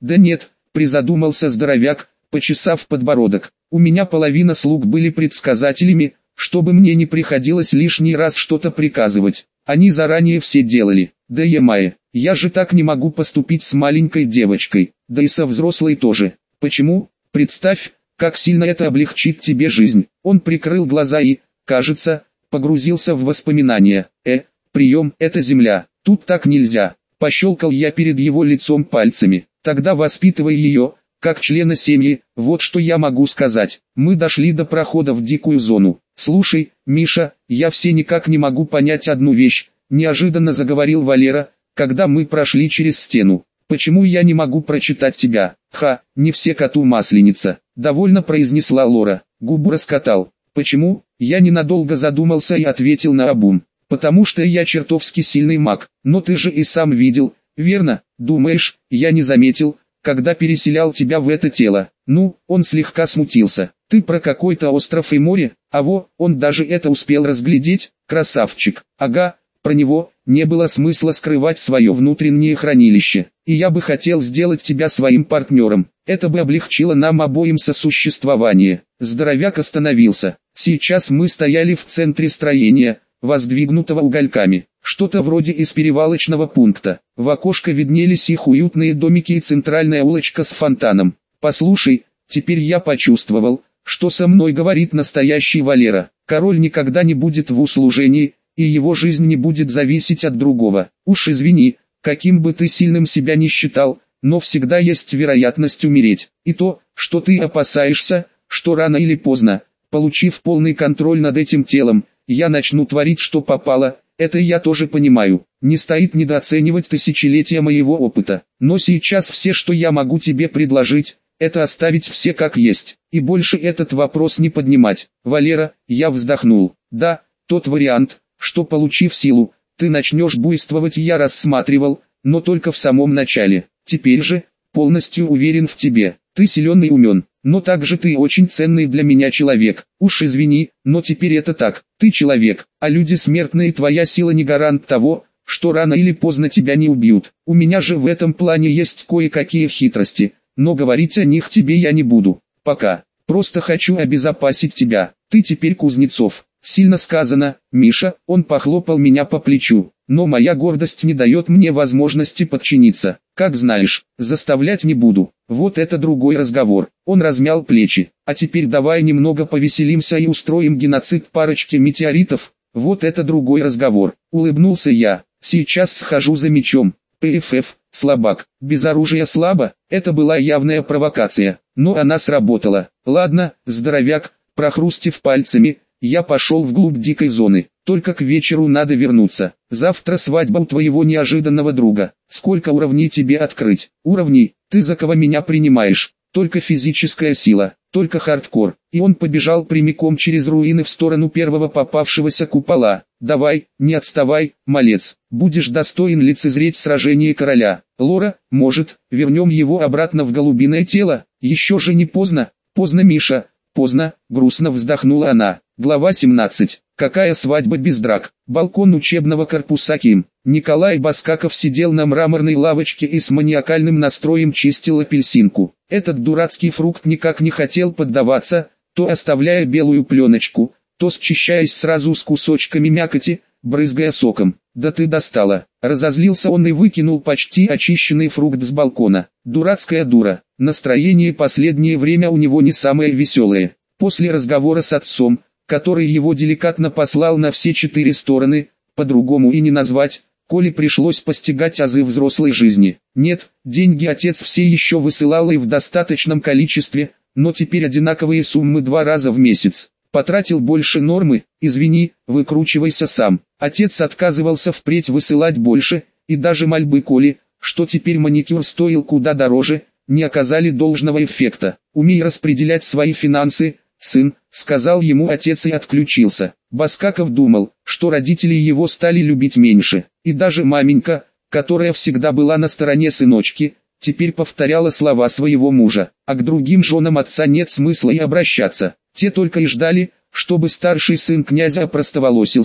Да нет, призадумался здоровяк, почесав подбородок. У меня половина слуг были предсказателями, чтобы мне не приходилось лишний раз что-то приказывать. Они заранее все делали. Да е-мае, я же так не могу поступить с маленькой девочкой, да и со взрослой тоже. Почему? Представь, как сильно это облегчит тебе жизнь. Он прикрыл глаза и, кажется, погрузился в воспоминания. Прием, это земля, тут так нельзя. Пощелкал я перед его лицом пальцами. Тогда воспитывай ее, как члена семьи, вот что я могу сказать. Мы дошли до прохода в дикую зону. Слушай, Миша, я все никак не могу понять одну вещь, неожиданно заговорил Валера, когда мы прошли через стену. Почему я не могу прочитать тебя? Не все коту масленица, довольно произнесла Лора. Губу раскатал. Почему? Я ненадолго задумался и ответил наобум. Потому что я чертовски сильный маг, но ты же и сам видел, верно? Думаешь, я не заметил, когда переселял тебя в это тело? Ну, он слегка смутился. Ты про какой-то остров и море? Он даже это успел разглядеть, красавчик. Ага, про него не было смысла скрывать свое внутреннее хранилище. И я бы хотел сделать тебя своим партнером. Это бы облегчило нам обоим сосуществование. Здоровяк остановился. Сейчас мы стояли в центре строения, воздвигнутого угольками. Что-то вроде из перевалочного пункта. В окошко виднелись их уютные домики и центральная улочка с фонтаном. Послушай, теперь я почувствовал, что со мной говорит настоящий Валера. Король никогда не будет в услужении, и его жизнь не будет зависеть от другого. Уж извини, каким бы ты сильным себя ни считал, но всегда есть вероятность умереть. И то, что ты опасаешься, что рано или поздно, получив полный контроль над этим телом, я начну творить что попало, это я тоже понимаю. Не стоит недооценивать тысячелетия моего опыта. Но сейчас все, что я могу тебе предложить, это оставить все как есть, и больше этот вопрос не поднимать. Валера, я вздохнул. Да, тот вариант, что получив силу, ты начнешь буйствовать, я рассматривал, но только в самом начале. Теперь же, полностью уверен в тебе. Ты силен и умен, но также ты очень ценный для меня человек. Уж извини, но теперь это так. Ты человек, а люди смертные, твоя сила не гарант того, что рано или поздно тебя не убьют. У меня же в этом плане есть кое-какие хитрости, но говорить о них тебе я не буду. Пока. Просто хочу обезопасить тебя. Ты теперь Кузнецов. Сильно сказано, Миша. Он похлопал меня по плечу. Но моя гордость не дает мне возможности подчиниться. Как знаешь, заставлять не буду. Вот это другой разговор. Он размял плечи. А теперь давай немного повеселимся и устроим геноцид парочки метеоритов. Вот это другой разговор. Улыбнулся я. Сейчас схожу за мечом. ПФФ, слабак. Без оружия слабо. Это была явная провокация. Но она сработала. Ладно, здоровяк, прохрустив пальцами, я пошел вглубь дикой зоны. Только к вечеру надо вернуться. Завтра свадьба у твоего неожиданного друга. Сколько уровней тебе открыть? Уровней? Ты за кого меня принимаешь? Только физическая сила, только хардкор. И он побежал прямиком через руины в сторону первого попавшегося купола. Давай, не отставай, малец. Будешь достоин лицезреть сражение короля. Лора, может, вернем его обратно в голубиное тело? Еще же не поздно. Поздно, Миша. Поздно, грустно вздохнула она. Глава 17. Какая свадьба без драк? Балкон учебного корпуса Ким. Николай Баскаков сидел на мраморной лавочке и с маниакальным настроем чистил апельсинку. Этот дурацкий фрукт никак не хотел поддаваться, то оставляя белую пленочку, то счищаясь сразу с кусочками мякоти, брызгая соком. «Да ты достала!» Разозлился он и выкинул почти очищенный фрукт с балкона. Дурацкая дура. Настроение последнее время у него не самое веселое. После разговора с отцом, который его деликатно послал на все 4 стороны, по-другому и не назвать, Коле пришлось постигать азы взрослой жизни. Нет, деньги отец все еще высылал и в достаточном количестве, но теперь одинаковые суммы 2 раза в месяц. Потратил больше нормы, извини, выкручивайся сам. Отец отказывался впредь высылать больше, и даже мольбы Коли, что теперь маникюр стоил куда дороже, не оказали должного эффекта. «Умей распределять свои финансы, сын», — сказал ему отец и отключился. Баскаков думал, что родители его стали любить меньше, и даже маменька, которая всегда была на стороне сыночки, теперь повторяла слова своего мужа, а к другим женам отца нет смысла и обращаться. Те только и ждали, чтобы старший сын князя опростоволосился,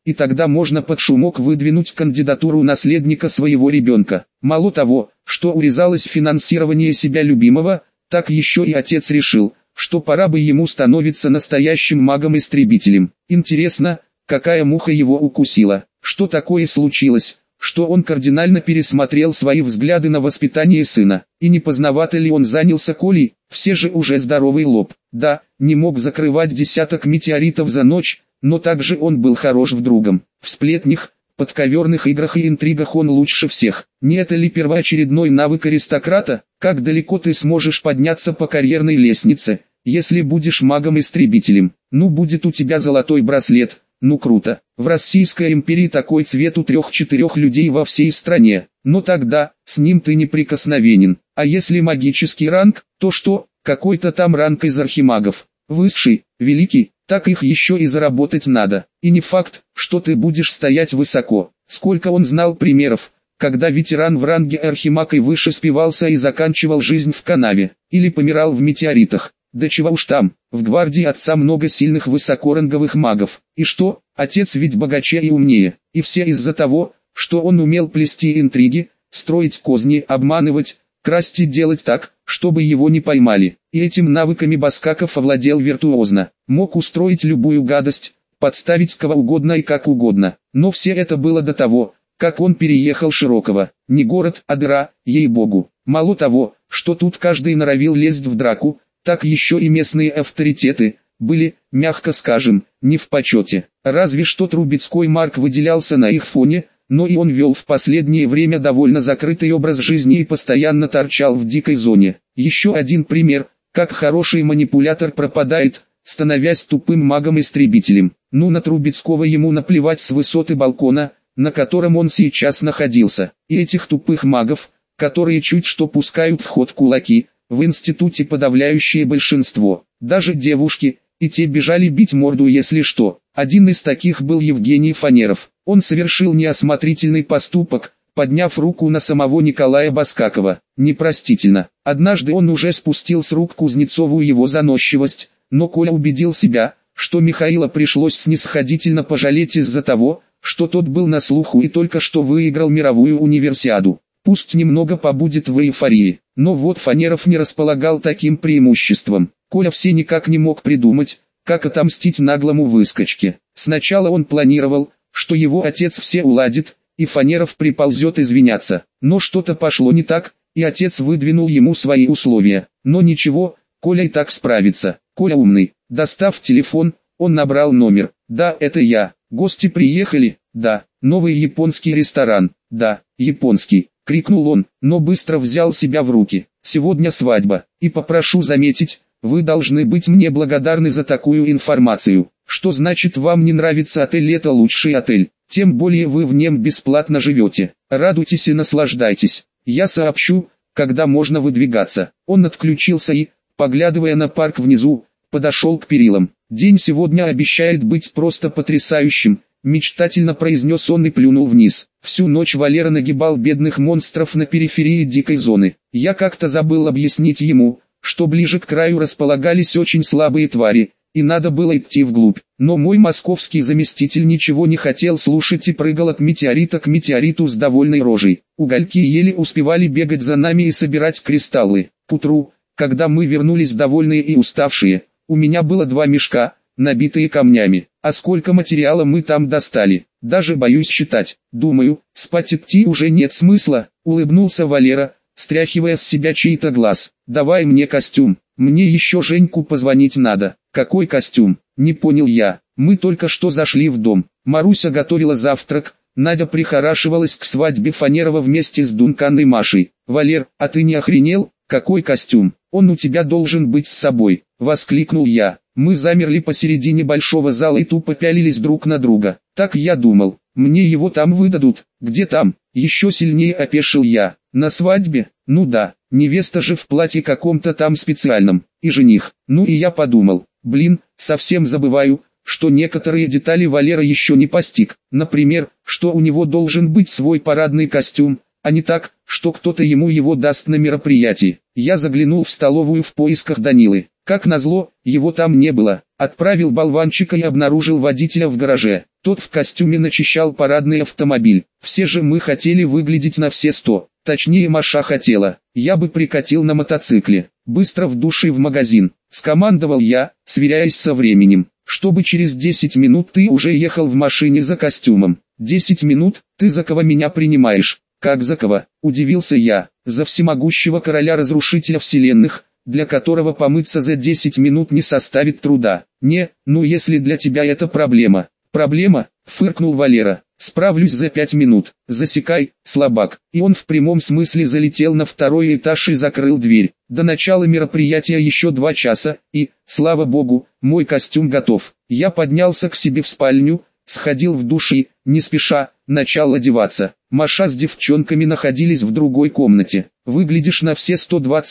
и тогда можно под шумок выдвинуть кандидатуру наследника своего ребенка. Мало того, что урезалось финансирование себя любимого, так еще и отец решил, что пора бы ему становиться настоящим магом-истребителем. Интересно, какая муха его укусила? Что такое случилось, что он кардинально пересмотрел свои взгляды на воспитание сына? И не поздновато ли он занялся Колей? Все же уже здоровый лоб. Да, не мог закрывать десяток метеоритов за ночь, но также он был хорош в другом. В сплетнях, подковерных играх и интригах он лучше всех. Не это ли первоочередной навык аристократа? Как далеко ты сможешь подняться по карьерной лестнице, если будешь магом-истребителем? Ну, будет у тебя золотой браслет, ну круто. В Российской империи такой цвет у 3-4 людей во всей стране, но тогда, с ним ты неприкосновенен. А если магический ранг, то что? Какой-то там ранг из архимагов. Высший, великий, так их еще и заработать надо. И не факт, что ты будешь стоять высоко. Сколько он знал примеров, когда ветеран в ранге архимаг и выше спивался и заканчивал жизнь в канаве, или помирал в метеоритах. Да чего уж там, в гвардии отца много сильных высокоранговых магов. И что, отец ведь богаче и умнее, и все из-за того, что он умел плести интриги, строить козни, обманывать, красть и делать так, чтобы его не поймали. И этим навыками Баскаков овладел виртуозно, мог устроить любую гадость, подставить кого угодно и как угодно. Но все это было до того, как он переехал Широково. Не город, а дыра, ей-богу. Мало того, что тут каждый норовил лезть в драку, так еще и местные авторитеты были, мягко скажем, не в почете. Разве что Трубецкой Марк выделялся на их фоне, но и он вел в последнее время довольно закрытый образ жизни и постоянно торчал в дикой зоне. Еще один пример, как хороший манипулятор пропадает, становясь тупым магом-истребителем. Ну, на Трубецкого ему наплевать с высоты балкона, на котором он сейчас находился. И этих тупых магов, которые чуть что пускают в ход кулаки, в институте подавляющее большинство. Даже девушки, и те бежали бить морду если что. Один из таких был Евгений Фанеров. Он совершил неосмотрительный поступок, подняв руку на самого Николая Баскакова. Непростительно. Однажды он уже спустил с рук Кузнецову его заносчивость, но Коля убедил себя, что Михаила пришлось снисходительно пожалеть из-за того, что тот был на слуху и только что выиграл мировую универсиаду. Пусть немного побудет в эйфории, но вот Фанеров не располагал таким преимуществом. Коля все никак не мог придумать, как отомстить наглому выскочке. Сначала он планировал, что его отец все уладит, и Фанеров приползет извиняться. Но что-то пошло не так, и отец выдвинул ему свои условия. Но ничего, Коля и так справится. Коля умный. Достав телефон, он набрал номер. «Да, это я. Гости приехали?» «Да». «Новый японский ресторан?» «Да, японский», — крикнул он, но быстро взял себя в руки. «Сегодня свадьба, и попрошу заметить, вы должны быть мне благодарны за такую информацию. Что значит вам не нравится отель? Это лучший отель, тем более вы в нем бесплатно живете. Радуйтесь и наслаждайтесь. Я сообщу, когда можно выдвигаться». Он отключился и, поглядывая на парк внизу, подошел к перилам. «День сегодня обещает быть просто потрясающим», — мечтательно произнес он и плюнул вниз. Всю ночь Валера нагибал бедных монстров на периферии дикой зоны. Я как-то забыл объяснить ему, что ближе к краю располагались очень слабые твари, и надо было идти вглубь. Но мой московский заместитель ничего не хотел слушать и прыгал от метеорита к метеориту с довольной рожей. Угольки еле успевали бегать за нами и собирать кристаллы. К утру, когда мы вернулись довольные и уставшие, у меня было 2 мешка, набитые камнями. А сколько материала мы там достали, даже боюсь считать. Думаю, спать идти уже нет смысла, улыбнулся Валера, стряхивая с себя чей-то глаз. «Давай мне костюм, мне еще Женьку позвонить надо». «Какой костюм?» — не понял я. Мы только что зашли в дом. Маруся готовила завтрак, Надя прихорашивалась к свадьбе Фанерова вместе с Дункан и Машей. «Валер, а ты не охренел? Какой костюм? Он у тебя должен быть с собой», — воскликнул я. Мы замерли посередине большого зала и тупо пялились друг на друга. «Так я думал, мне его там выдадут». «Где там?» — еще сильнее опешил я. «На свадьбе? Ну да, невеста же в платье каком-то там специальном, и жених». Ну и я подумал, блин, совсем забываю, что некоторые детали Валера еще не постиг. Например, что у него должен быть свой парадный костюм, а не так, что кто-то ему его даст на мероприятии. Я заглянул в столовую в поисках Данилы. Как назло, его там не было. Отправил болванчика и обнаружил водителя в гараже. Тот в костюме начищал парадный автомобиль. Все же мы хотели выглядеть на все 100. Точнее, Маша хотела. Я бы прикатил на мотоцикле. Быстро в душ и в магазин. Скомандовал я, сверяясь со временем. Чтобы через 10 минут ты уже ехал в машине за костюмом. 10 минут? Ты за кого меня принимаешь? Как за кого? Удивился я. За всемогущего короля-разрушителя вселенных, для которого помыться за 10 минут не составит труда. Не, ну если для тебя это проблема. Проблема? Фыркнул Валера. Справлюсь за 5 минут. Засекай, слабак. И он в прямом смысле залетел на второй этаж и закрыл дверь. До начала мероприятия еще 2 часа, и, слава богу, мой костюм готов. Я поднялся к себе в спальню, сходил в душ и, не спеша, начал одеваться. Маша с девчонками находились в другой комнате. Выглядишь на все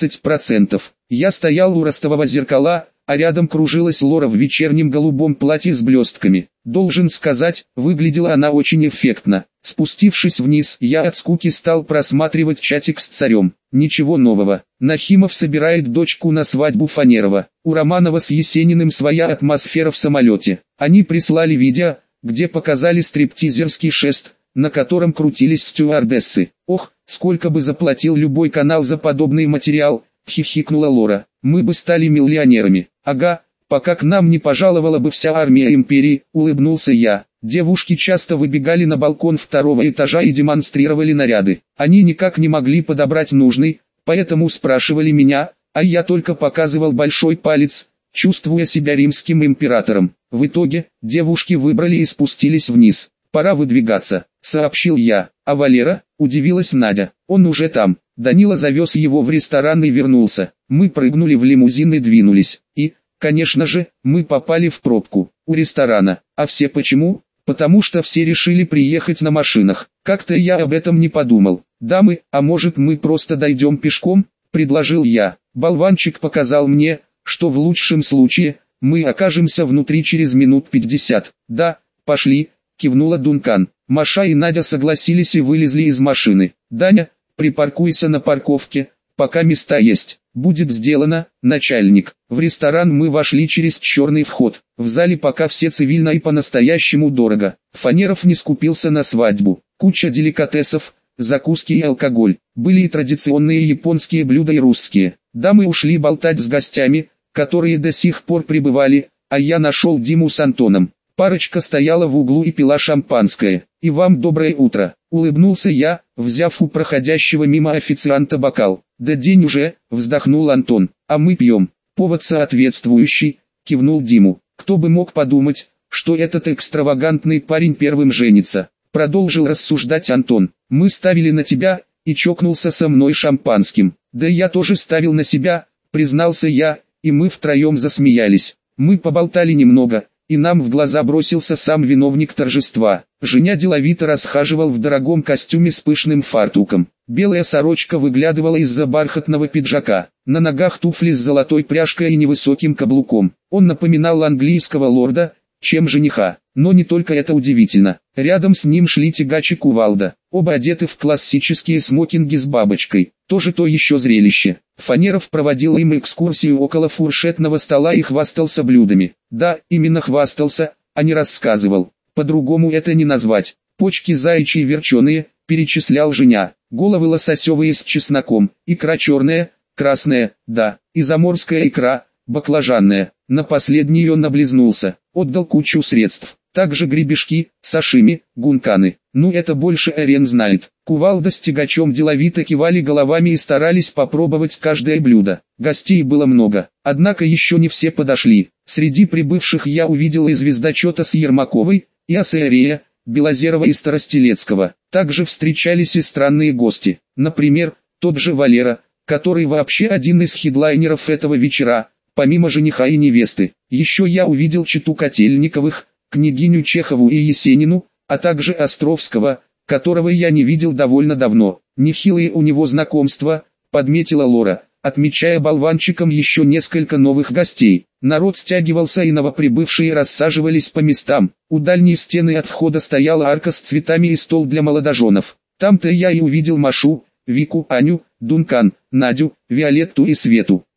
120%. Я стоял у ростового зеркала, а рядом кружилась Лора в вечернем голубом платье с блестками. Должен сказать, выглядела она очень эффектно. Спустившись вниз, я от скуки стал просматривать чатик с царем. Ничего нового. Нахимов собирает дочку на свадьбу Фанерова. У Романова с Есениным своя атмосфера в самолете. Они прислали видео, где показали стриптизерский шест, на котором крутились стюардессы. Ох, сколько бы заплатил любой канал за подобный материал, хихикнула Лора. Мы бы стали миллионерами. Ага, пока к нам не пожаловала бы вся армия империи, улыбнулся я. Девушки часто выбегали на балкон 2-го этажа и демонстрировали наряды. Они никак не могли подобрать нужный, поэтому спрашивали меня, а я только показывал большой палец, чувствуя себя римским императором. В итоге, девушки выбрали и спустились вниз. «Пора выдвигаться», — сообщил я. «А Валера?» — удивилась Надя. «Он уже там». Данила завез его в ресторан и вернулся. Мы прыгнули в лимузин и двинулись. И, конечно же, мы попали в пробку у ресторана. А все почему? Потому что все решили приехать на машинах. Как-то я об этом не подумал. «Дамы, а может мы просто дойдем пешком?» — предложил я. Болванчик показал мне, что в лучшем случае мы окажемся внутри через минут 50. «Да, пошли», — кивнула Дункан. Маша и Надя согласились и вылезли из машины. «Даня, припаркуйся на парковке, пока места есть». «Будет сделано, начальник». В ресторан мы вошли через черный вход. В зале пока все цивильно и по-настоящему дорого. Фанеров не скупился на свадьбу. Куча деликатесов, закуски и алкоголь. Были и традиционные японские блюда и русские. Дамы ушли болтать с гостями, которые до сих пор пребывали, а я нашел Диму с Антоном. Парочка стояла в углу и пила шампанское. «И вам доброе утро», — улыбнулся я, взяв у проходящего мимо официанта бокал. «Да день уже», — вздохнул Антон, — «а мы пьем». «Повод соответствующий», — кивнул Диму. «Кто бы мог подумать, что этот экстравагантный парень первым женится», — продолжил рассуждать Антон. «Мы ставили на тебя, и чокнулся со мной шампанским». «Да я тоже ставил на себя», — признался я, и мы втроем засмеялись. Мы поболтали немного, и нам в глаза бросился сам виновник торжества. Женя деловито расхаживал в дорогом костюме с пышным фартуком. Белая сорочка выглядывала из-за бархатного пиджака. На ногах туфли с золотой пряжкой и невысоким каблуком. Он напоминал английского лорда, чем жениха. Но не только это удивительно. Рядом с ним шли тягач и кувалда. Оба одеты в классические смокинги с бабочкой. Тоже то еще зрелище. Фанеров проводил им экскурсию около фуршетного стола и хвастался блюдами. Да, именно хвастался, а не рассказывал. По-другому это не назвать. Почки заячьи верченые, перечислял Женя. Головы лососевые с чесноком, икра черная, красная, да, и заморская икра, баклажанная. На последний он облизнулся, отдал кучу средств. Также гребешки, сашими, гунканы. Ну это больше Эрен знает. Кувалда с тягачом деловито кивали головами и старались попробовать каждое блюдо. Гостей было много, однако еще не все подошли. Среди прибывших я увидел и звездочета с Ермаковой, и Асерея, Белозерова и Старостелецкого. Также встречались и странные гости. Например, тот же Валера, который вообще один из хедлайнеров этого вечера, помимо жениха и невесты. Еще я увидел чету Котельниковых, княгиню Чехову и Есенину, а также Островского, которого я не видел довольно давно. Нехилые у него знакомства, подметила Лора, отмечая болванчиком еще несколько новых гостей. Народ стягивался и новоприбывшие рассаживались по местам. У дальней стены от входа стояла арка с цветами и стол для молодоженов. Там-то я и увидел Машу, Вику, Аню, Дункан, Надю, Виолетту и Свету.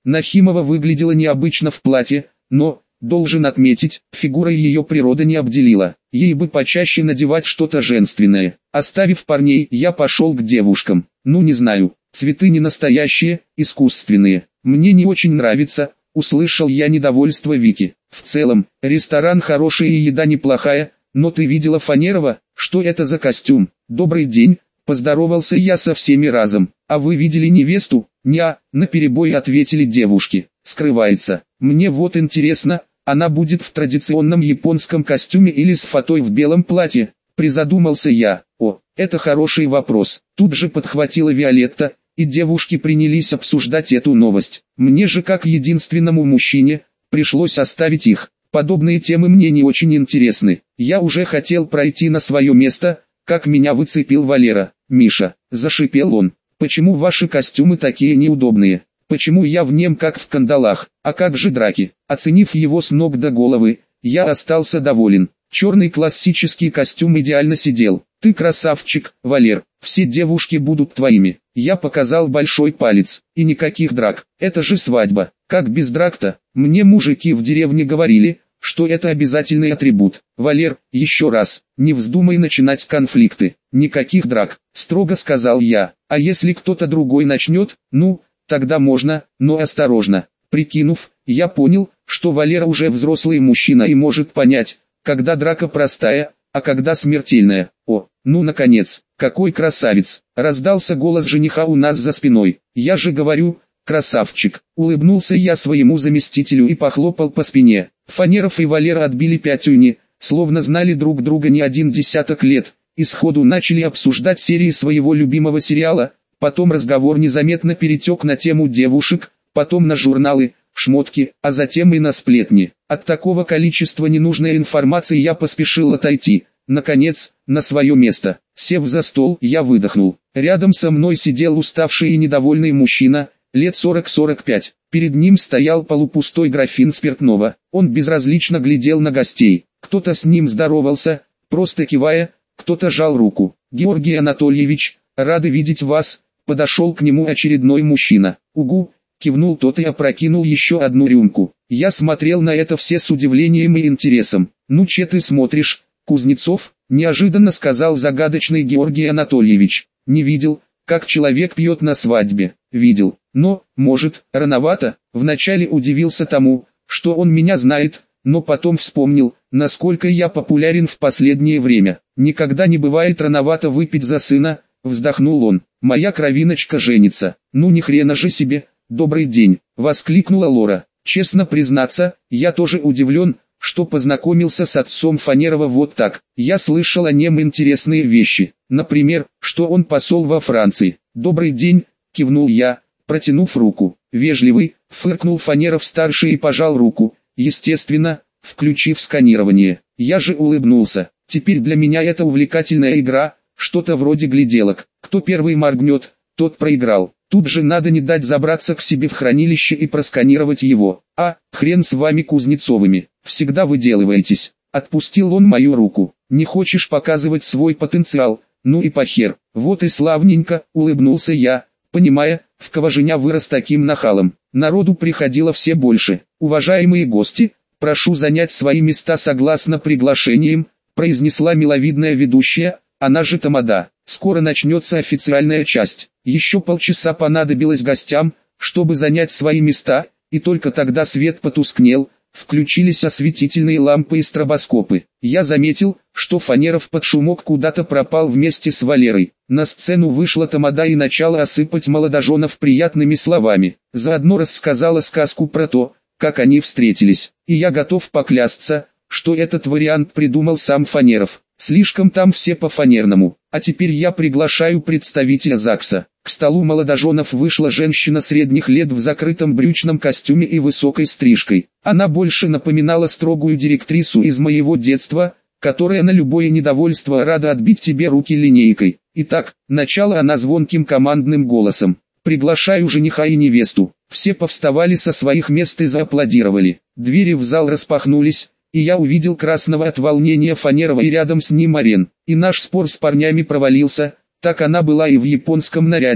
Нахимова выглядела необычно в платье, но, должен отметить, фигурой ее природа не обделила. Ей бы почаще надевать что-то женственное. Оставив парней, я пошел к девушкам. Ну не знаю, цветы не настоящие, искусственные. Мне не очень нравится, услышал я недовольство Вики. В целом, ресторан хороший и еда неплохая, но ты видела Фанерова? Что это за костюм? Добрый день, поздоровался я со всеми разом. А вы видели невесту? Ня, наперебой ответили девушки. Скрывается. Мне вот интересно, она будет в традиционном японском костюме или с фатой в белом платье? Призадумался я. О, это хороший вопрос. Тут же подхватила Виолетта, и девушки принялись обсуждать эту новость. Мне же как единственному мужчине, пришлось оставить их. Подобные темы мне не очень интересны. Я уже хотел пройти на свое место, как меня выцепил Валера. «Миша», — зашипел он, — «почему ваши костюмы такие неудобные? Почему я в нем как в кандалах? А как же драки?» Оценив его с ног до головы, я остался доволен. Черный классический костюм идеально сидел. «Ты красавчик, Валер, все девушки будут твоими». Я показал большой палец. И никаких драк, это же свадьба. Как без драк-то? Мне мужики в деревне говорили, что это обязательный атрибут. «Валер, еще раз, не вздумай начинать конфликты. Никаких драк», строго сказал я. «А если кто-то другой начнет, ну, тогда можно, но осторожно». Прикинув, я понял, что Валера уже взрослый мужчина и может понять, когда драка простая, а когда смертельная. «О, ну наконец, какой красавец!» Раздался голос жениха у нас за спиной. «Я же говорю, красавчик!» Улыбнулся я своему заместителю и похлопал по спине. Фанеров и Валера отбили пятюни, словно знали друг друга не один десяток лет, и сходу начали обсуждать серии своего любимого сериала. Потом разговор незаметно перетек на тему девушек, потом на журналы, шмотки, а затем и на сплетни. От такого количества ненужной информации я поспешил отойти, наконец, на свое место. Сев за стол, я выдохнул. Рядом со мной сидел уставший и недовольный мужчина, лет 40-45. Перед ним стоял полупустой графин спиртного. Он безразлично глядел на гостей. Кто-то с ним здоровался, просто кивая, кто-то жал руку. «Георгий Анатольевич, рады видеть вас», — подошел к нему очередной мужчина. «Угу», — кивнул тот и опрокинул еще одну рюмку. Я смотрел на это все с удивлением и интересом. «Ну че ты смотришь, Кузнецов?» — неожиданно сказал загадочный Георгий Анатольевич. «Не видел, как человек пьет на свадьбе». «Видел, но, может, рановато». Вначале удивился тому, что он меня знает, но потом вспомнил, насколько я популярен в последнее время. «Никогда не бывает рановато выпить за сына», — вздохнул он. «Моя кровиночка женится». «Ну ни хрена же себе, добрый день», — воскликнула Лора. «Честно признаться, я тоже удивлен, что познакомился с отцом Фанерова вот так. Я слышал о нем интересные вещи. Например, что он посол во Франции». «Добрый день», — кивнул я, протянув руку. «Вежливый», — фыркнул Фанеров-старший и пожал руку, естественно, включив сканирование. Я же улыбнулся. Теперь для меня это увлекательная игра, что-то вроде гляделок. Кто первый моргнет, тот проиграл. Тут же надо не дать забраться к себе в хранилище и просканировать его. «А, хрен с вами Кузнецовыми, всегда выделываетесь». Отпустил он мою руку. «Не хочешь показывать свой потенциал? Ну и похер». «Вот и славненько», — улыбнулся я, понимая, в кого женя вырос таким нахалом. Народу приходило все больше. «Уважаемые гости, прошу занять свои места согласно приглашениям», — произнесла миловидная ведущая, она же Тамада. «Скоро начнется официальная часть». Еще полчаса понадобилось гостям, чтобы занять свои места, и только тогда свет потускнел, включились осветительные лампы и стробоскопы. Я заметил, что Фанеров под шумок куда-то пропал вместе с Валерой. На сцену вышла Тамада и начала осыпать молодоженов приятными словами. Заодно рассказала сказку про то, как они встретились. И я готов поклясться, что этот вариант придумал сам Фанеров. Слишком там все по-фанерному. А теперь я приглашаю представителя ЗАГСа. К столу молодоженов вышла женщина средних лет в закрытом брючном костюме и высокой стрижкой. Она больше напоминала строгую директрису из моего детства, которая на любое недовольство рада отбить тебе руки линейкой. Итак, начала она звонким командным голосом. «Приглашаю жениха и невесту». Все повставали со своих мест и зааплодировали. Двери в зал распахнулись, и я увидел красного от волнения Фанерова и рядом с ним Арен. И наш спор с парнями провалился, так она была и в японском наряде,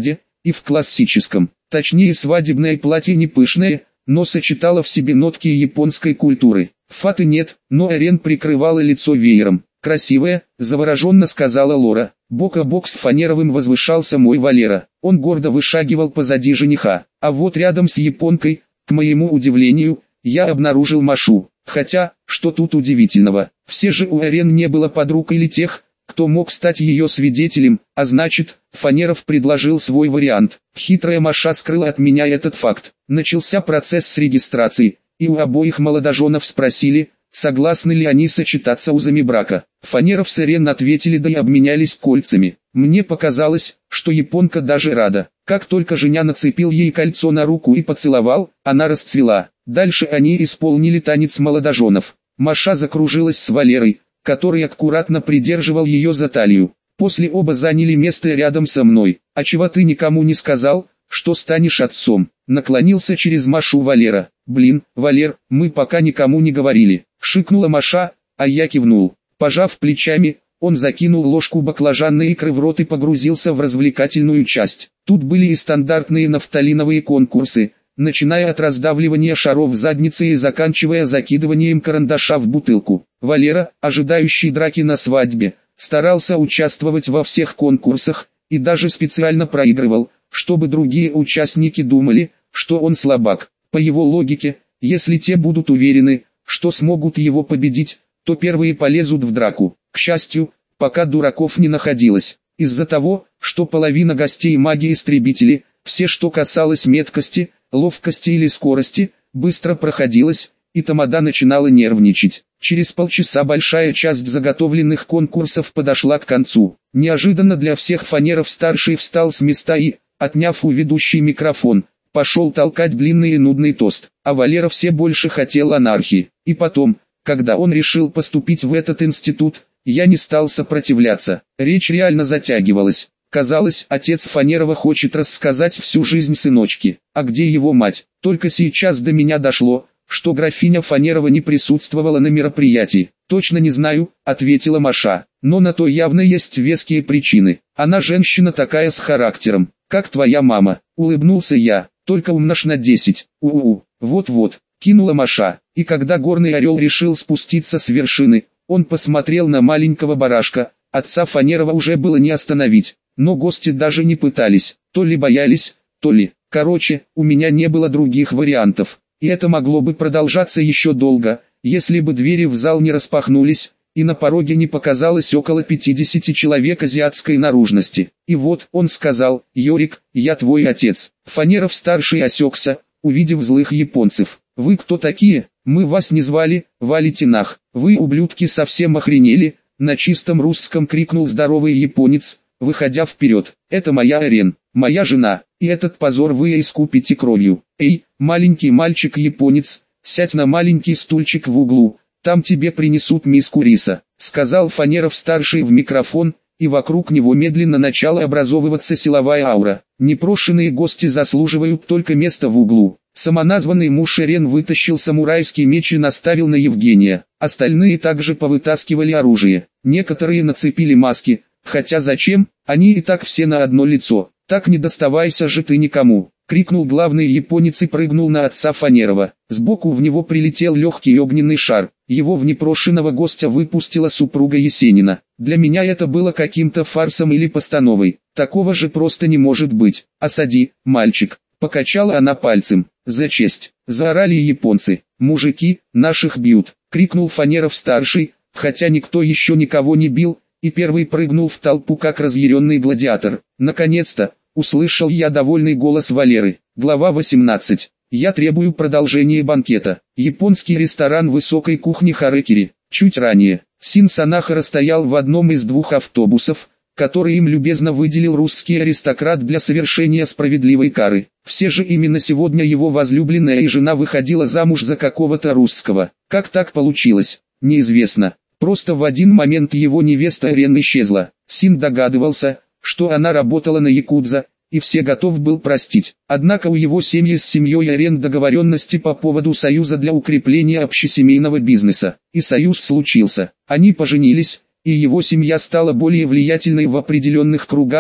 и в классическом. Точнее, свадебное платье не пышное, но сочетало в себе нотки японской культуры. Фаты нет, но Эрен прикрывала лицо веером. «Красивая», — завороженно сказала Лора. Бок о бок с Фанеровым возвышался мой Валера. Он гордо вышагивал позади жениха. А вот рядом с японкой, к моему удивлению, я обнаружил Машу. Хотя, что тут удивительного? Все же у Эрен не было подруг или тех, кто мог стать ее свидетелем, а значит, Фанеров предложил свой вариант. Хитрая Маша скрыла от меня этот факт. Начался процесс с регистрации, и у обоих молодоженов спросили, согласны ли они сочетаться узами брака. Фанеров с Эрен ответили да и обменялись кольцами. Мне показалось, что японка даже рада. Как только женя нацепил ей кольцо на руку и поцеловал, она расцвела. Дальше они исполнили танец молодоженов. Маша закружилась с Валерой, который аккуратно придерживал ее за талию. После оба заняли место рядом со мной. «А чего ты никому не сказал, что станешь отцом?» Наклонился через Машу Валера. «Блин, Валер, мы пока никому не говорили», — шикнула Маша, а я кивнул. Пожав плечами, он закинул ложку баклажанной икры в рот и погрузился в развлекательную часть. Тут были и стандартные нафталиновые конкурсы, начиная от раздавливания шаров в заднице и заканчивая закидыванием карандаша в бутылку. Валера, ожидающий драки на свадьбе, старался участвовать во всех конкурсах, и даже специально проигрывал, чтобы другие участники думали, что он слабак. По его логике, если те будут уверены, что смогут его победить, то первые полезут в драку. К счастью, пока дураков не находилось. Из-за того, что половина гостей маги-истребители, все что касалось меткости, ловкости или скорости, быстро проходилось, и тамада начинала нервничать. Через полчаса большая часть заготовленных конкурсов подошла к концу. Неожиданно для всех Фанеров-старший встал с места и, отняв у ведущей микрофон, пошел толкать длинный и нудный тост. А Валера все больше хотел анархии. И потом, когда он решил поступить в этот институт, я не стал сопротивляться. Речь реально затягивалась. Казалось, отец Фанерова хочет рассказать всю жизнь сыночки. А где его мать? Только сейчас до меня дошло, что графиня Фанерова не присутствовала на мероприятии. «Точно не знаю», — ответила Маша, — «но на то явно есть веские причины. Она женщина такая с характером, как твоя мама», — улыбнулся я, — «только умножь на 10. Вот-вот», — кинула Маша, и когда горный орел решил спуститься с вершины, он посмотрел на маленького барашка, отца Фанерова уже было не остановить, но гости даже не пытались, то ли боялись, то ли, короче, у меня не было других вариантов. И это могло бы продолжаться еще долго, если бы двери в зал не распахнулись, и на пороге не показалось около 50 человек азиатской наружности. И вот он сказал: «Йорик, я твой отец». Фанеров-старший осекся, увидев злых японцев. «Вы кто такие? Мы вас не звали, валите нах. Вы, ублюдки, совсем охренели?» На чистом русском крикнул здоровый японец, выходя вперед. «Это моя Эрен, моя жена, и этот позор вы искупите кровью. Эй, маленький мальчик-японец, сядь на маленький стульчик в углу, там тебе принесут миску риса», сказал Фанеров-старший в микрофон, и вокруг него медленно начала образовываться силовая аура. Непрошенные гости заслуживают только места в углу. Самоназванный муж Эрен вытащил самурайский меч и наставил на Евгения. Остальные также повытаскивали оружие. Некоторые нацепили маски, хотя зачем, они и так все на одно лицо. «Так не доставайся же ты никому», — крикнул главный японец и прыгнул на отца Фанерова. Сбоку в него прилетел легкий огненный шар. Его в непрошенного гостя выпустила супруга Есенина. Для меня это было каким-то фарсом или постановой. Такого же просто не может быть. «Осади, мальчик», — покачала она пальцем. «За честь», — заорали японцы. «Мужики, наших бьют», — крикнул Фанеров-старший, хотя никто еще никого не бил, и первый прыгнул в толпу как разъяренный гладиатор. Наконец-то, услышал я довольный голос Валеры. Глава 18. Я требую продолжения банкета. Японский ресторан высокой кухни Харекири. Чуть ранее, Син Санахара стоял в одном из двух автобусов, который им любезно выделил русский аристократ для совершения справедливой кары. Все же именно сегодня его возлюбленная и жена выходила замуж за какого-то русского. Как так получилось, неизвестно. Просто в один момент его невеста Эрен исчезла. Син догадывался, что она работала на якудза, и все готов был простить. Однако у его семьи с семьей Эрен договоренности по поводу союза для укрепления общесемейного бизнеса. И союз случился. Они поженились, и его семья стала более влиятельной в определенных кругах,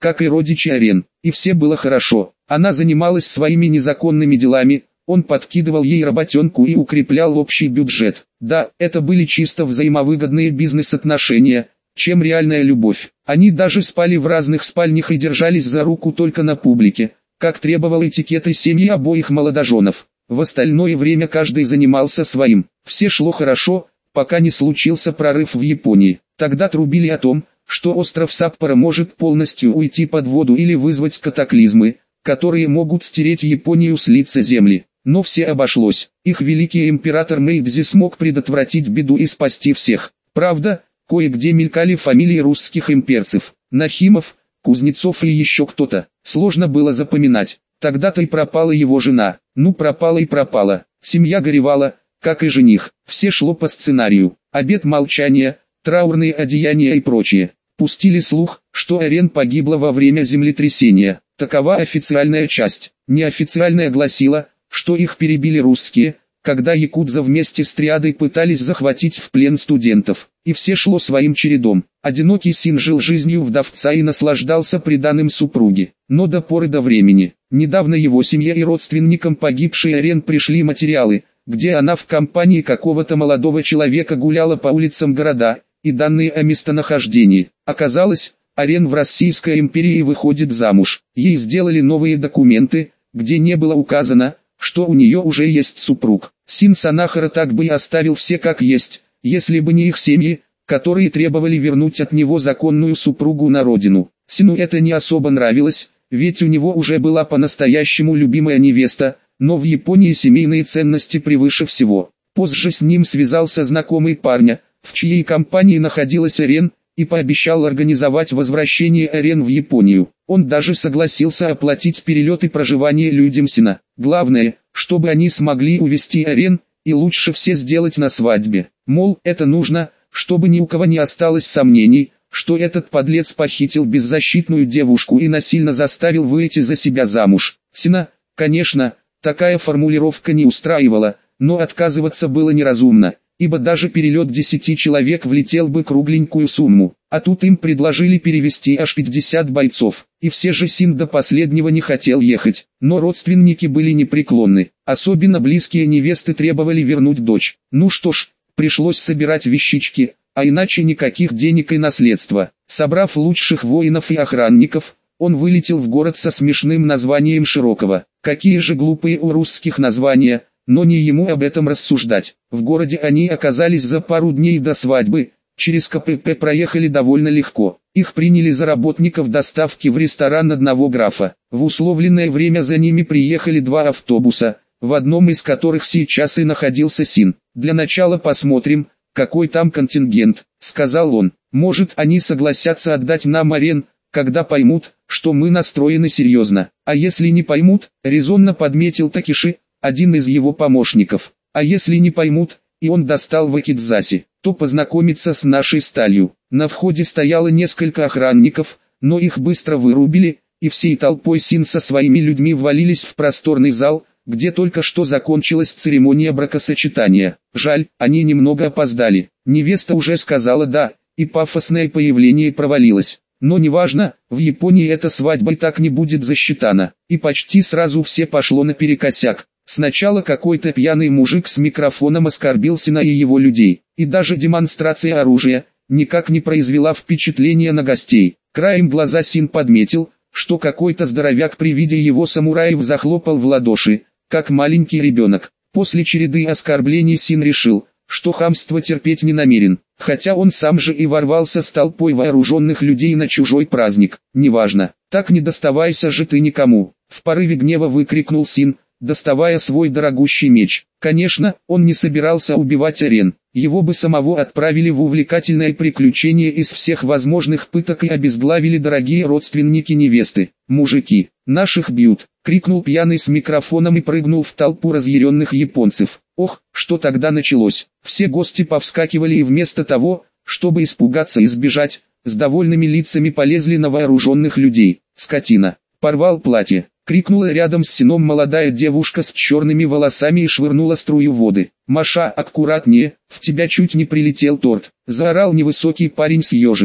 как и родичи Арен, и все было хорошо. Она занималась своими незаконными делами, он подкидывал ей работенку и укреплял общий бюджет. Да, это были чисто взаимовыгодные бизнес-отношения, чем реальная любовь. Они даже спали в разных спальнях и держались за руку только на публике, как требовал этикет и семьи обоих молодоженов. В остальное время каждый занимался своим. Все шло хорошо, пока не случился прорыв в Японии. Тогда трубили о том, что остров Саппоро может полностью уйти под воду или вызвать катаклизмы, которые могут стереть Японию с лица земли. Но все обошлось. Их великий император Мэйдзи смог предотвратить беду и спасти всех. Правда, кое-где мелькали фамилии русских имперцев. Нахимов, Кузнецов и еще кто-то. Сложно было запоминать. Тогда-то и пропала его жена. Ну пропала и пропала. Семья горевала, как и жених. Все шло по сценарию. Обет молчания, траурные одеяния и прочее. Пустили слух, что Арен погибла во время землетрясения. Такова официальная часть. Неофициальная гласила, что их перебили русские, когда якудза вместе с триадой пытались захватить в плен студентов. И все шло своим чередом. Одинокий Син жил жизнью вдовца и наслаждался приданым супруге. Но до поры до времени. Недавно его семье и родственникам погибшей Арен пришли материалы, где она в компании какого-то молодого человека гуляла по улицам города, и данные о местонахождении. Оказалось, Арен в Российской империи выходит замуж. Ей сделали новые документы, где не было указано, что у нее уже есть супруг. Син Санахара так бы и оставил все как есть, если бы не их семьи, которые требовали вернуть от него законную супругу на родину. Сину это не особо нравилось, ведь у него уже была по-настоящему любимая невеста, но в Японии семейные ценности превыше всего. Позже с ним связался знакомый парня, в чьей компании находилась Арен, и пообещал организовать возвращение Арен в Японию. Он даже согласился оплатить перелет и проживание людям Сина. Главное, чтобы они смогли увезти Арен, и лучше все сделать на свадьбе. Мол, это нужно, чтобы ни у кого не осталось сомнений, что этот подлец похитил беззащитную девушку и насильно заставил выйти за себя замуж. Сина, конечно, такая формулировка не устраивала, но отказываться было неразумно, ибо даже перелет 10 человек влетел бы кругленькую сумму, а тут им предложили перевести аж 50 бойцов, и все же Син до последнего не хотел ехать, но родственники были непреклонны, особенно близкие невесты требовали вернуть дочь. Ну что ж, пришлось собирать вещички, а иначе никаких денег и наследства. Собрав лучших воинов и охранников, он вылетел в город со смешным названием Широкого. Какие же глупые у русских названия, но не ему об этом рассуждать. В городе они оказались за пару дней до свадьбы, через КПП проехали довольно легко. Их приняли за работников доставки в ресторан одного графа. В условленное время за ними приехали 2 автобуса, в одном из которых сейчас и находился Син. «Для начала посмотрим, какой там контингент», — сказал он. «Может, они согласятся отдать нам Арен, когда поймут, что мы настроены серьезно. А если не поймут», — резонно подметил Такиши, один из его помощников. «А если не поймут», и он достал вакидзаси, то познакомиться с нашей сталью. На входе стояло несколько охранников, но их быстро вырубили, и всей толпой Син со своими людьми ввалились в просторный зал, где только что закончилась церемония бракосочетания. Жаль, они немного опоздали. Невеста уже сказала «да», и пафосное появление провалилось. Но неважно, в Японии эта свадьба и так не будет засчитана. И почти сразу все пошло наперекосяк. Сначала какой-то пьяный мужик с микрофоном оскорбил Сина и его людей. И даже демонстрация оружия никак не произвела впечатления на гостей. Краем глаза Син подметил, что какой-то здоровяк при виде его самураев захлопал в ладоши, как маленький ребенок. После череды оскорблений Син решил, что хамство терпеть не намерен, хотя он сам же и ворвался с толпой вооруженных людей на чужой праздник. «Неважно, так не доставайся же ты никому», — в порыве гнева выкрикнул Син, доставая свой дорогущий меч. Конечно, он не собирался убивать Арен, его бы самого отправили в увлекательное приключение из всех возможных пыток и обезглавили дорогие родственники невесты. «Мужики, наших бьют!» — крикнул пьяный с микрофоном и прыгнул в толпу разъяренных японцев. Ох, что тогда началось! Все гости повскакивали и вместо того, чтобы испугаться и сбежать, с довольными лицами полезли на вооруженных людей. «Скотина! Порвал платье!» — крикнула рядом с Сином молодая девушка с черными волосами и швырнула струю воды. «Маша, аккуратнее, в тебя чуть не прилетел торт!» — заорал невысокий парень с ежиком.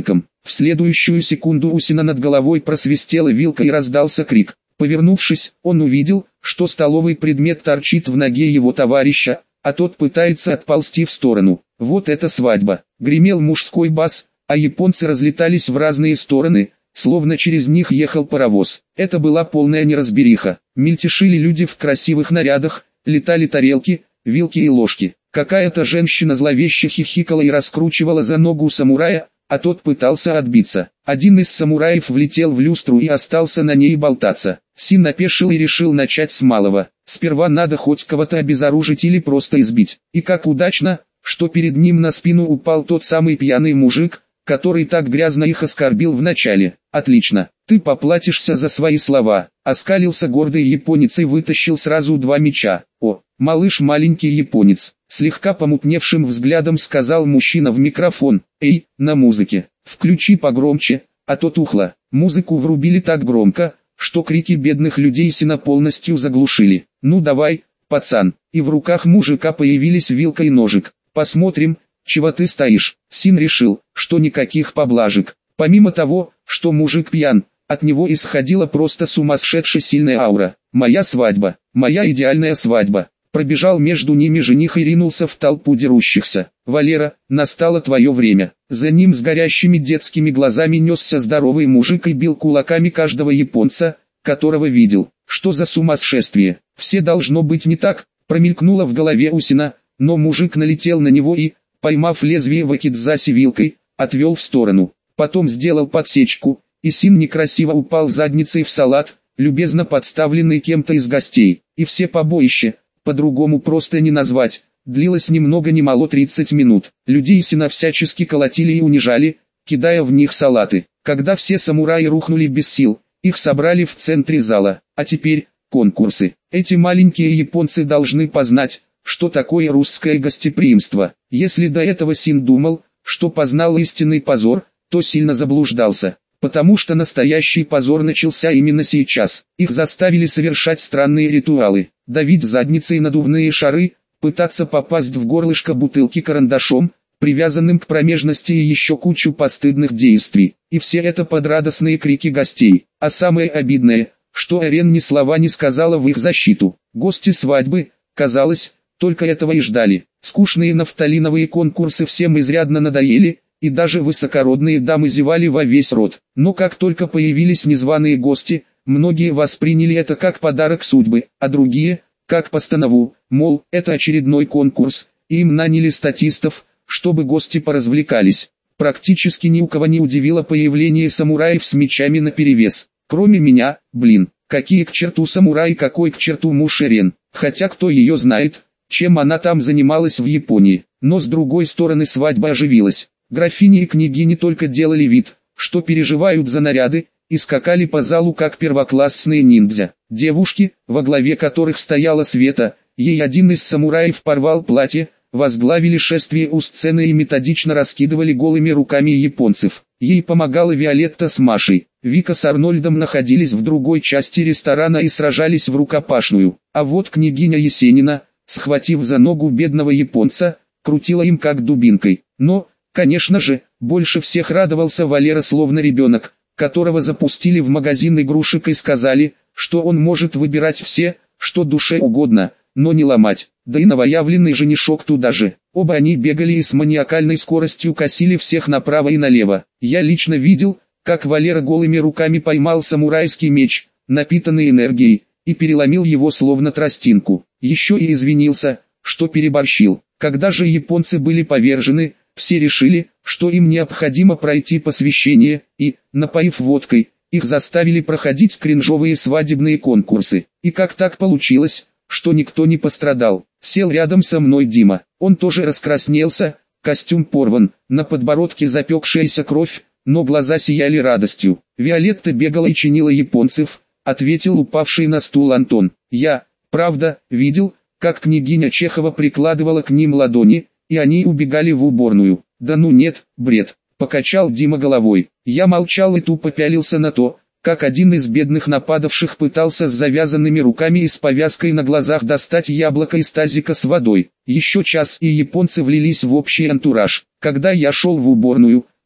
В следующую секунду у Сина над головой просвистела вилка и раздался крик. Повернувшись, он увидел, что столовый предмет торчит в ноге его товарища, а тот пытается отползти в сторону. Вот это свадьба! Гремел мужской бас, а японцы разлетались в разные стороны, словно через них ехал паровоз. Это была полная неразбериха. Мельтешили люди в красивых нарядах, летали тарелки, вилки и ложки. Какая-то женщина зловеще хихикала и раскручивала за ногу самурая, а тот пытался отбиться. Один из самураев влетел в люстру и остался на ней болтаться. Син опешил и решил начать с малого. Сперва надо хоть кого-то обезоружить или просто избить. И как удачно, что перед ним на спину упал тот самый пьяный мужик, который так грязно их оскорбил в начале. «Отлично, ты поплатишься за свои слова», — оскалился гордый японец и вытащил сразу 2 меча. «О, малыш маленький японец», — слегка помутневшим взглядом сказал мужчина в микрофон. «Эй, на музыке, включи погромче, а то тухло». Музыку врубили так громко, что крики бедных людей Сина полностью заглушили. «Ну давай, пацан», и в руках мужика появились вилка и ножик. «Посмотрим, чего ты стоишь». Син решил, что никаких поблажек. Помимо того, что мужик пьян, от него исходила просто сумасшедшая сильная аура. «Моя свадьба, моя идеальная свадьба». Пробежал между ними жених и ринулся в толпу дерущихся. «Валера, настало твое время». За ним с горящими детскими глазами несся здоровый мужик и бил кулаками каждого японца, которого видел. Что за сумасшествие? Все должно быть не так, промелькнуло в голове у Сина, но мужик налетел на него и, поймав лезвие вакидзаси вилкой, отвел в сторону. Потом сделал подсечку, и Син некрасиво упал задницей в салат, любезно подставленный кем-то из гостей. И все побоище, по-другому просто не назвать, длилось ни много ни мало 30 минут. Людей Сина всячески колотили и унижали, кидая в них салаты. Когда все самураи рухнули без сил, их собрали в центре зала. А теперь, конкурсы. Эти маленькие японцы должны познать, что такое русское гостеприимство. Если до этого Син думал, что познал истинный позор, то сильно заблуждался, потому что настоящий позор начался именно сейчас. Их заставили совершать странные ритуалы, давить задницей надувные шары, пытаться попасть в горлышко бутылки карандашом, привязанным к промежности, и еще кучу постыдных действий. И все это под радостные крики гостей. А самое обидное, что Арен ни слова не сказала в их защиту. Гости свадьбы, казалось, только этого и ждали. Скучные нафталиновые конкурсы всем изрядно надоели, и даже высокородные дамы зевали во весь рот. Но как только появились незваные гости, многие восприняли это как подарок судьбы, а другие – как постанову, мол, это очередной конкурс, и им наняли статистов, чтобы гости поразвлекались. Практически ни у кого не удивило появление самураев с мечами наперевес. Кроме меня, блин, какие к черту самураи, какой к черту муж Арен. Хотя кто ее знает, чем она там занималась в Японии. Но с другой стороны свадьба оживилась. Графини и княгини только делали вид, что переживают за наряды, и скакали по залу как первоклассные ниндзя. Девушки, во главе которых стояла Света, ей один из самураев порвал платье, возглавили шествие у сцены и методично раскидывали голыми руками японцев. Ей помогала Виолетта с Машей. Вика с Арнольдом находились в другой части ресторана и сражались в рукопашную. А вот княгиня Есенина, схватив за ногу бедного японца, крутила им как дубинкой. Но, конечно же, больше всех радовался Валера, словно ребенок, которого запустили в магазин игрушек и сказали, что он может выбирать все, что душе угодно, но не ломать. Да и новоявленный женишок туда же. Оба они бегали и с маниакальной скоростью косили всех направо и налево. Я лично видел, как Валера голыми руками поймал самурайский меч, напитанный энергией, и переломил его словно тростинку. Еще и извинился, что переборщил. Когда же японцы были повержены, все решили, что им необходимо пройти посвящение, и, напоив водкой, их заставили проходить кринжовые свадебные конкурсы. И как так получилось, что никто не пострадал? Сел рядом со мной Дима. Он тоже раскраснелся, костюм порван, на подбородке запекшаяся кровь, но глаза сияли радостью. Виолетта бегала и чинила японцев, ответил упавший на стул Антон. Я, правда, видел, как княгиня Чехова прикладывала к ним ладони, и они убегали в уборную. Да ну нет, бред, покачал Дима головой. Я молчал и тупо пялился на то, как один из бедных нападавших пытался с завязанными руками и с повязкой на глазах достать яблоко из тазика с водой. Еще час и японцы влились в общий антураж. Когда я шел в уборную,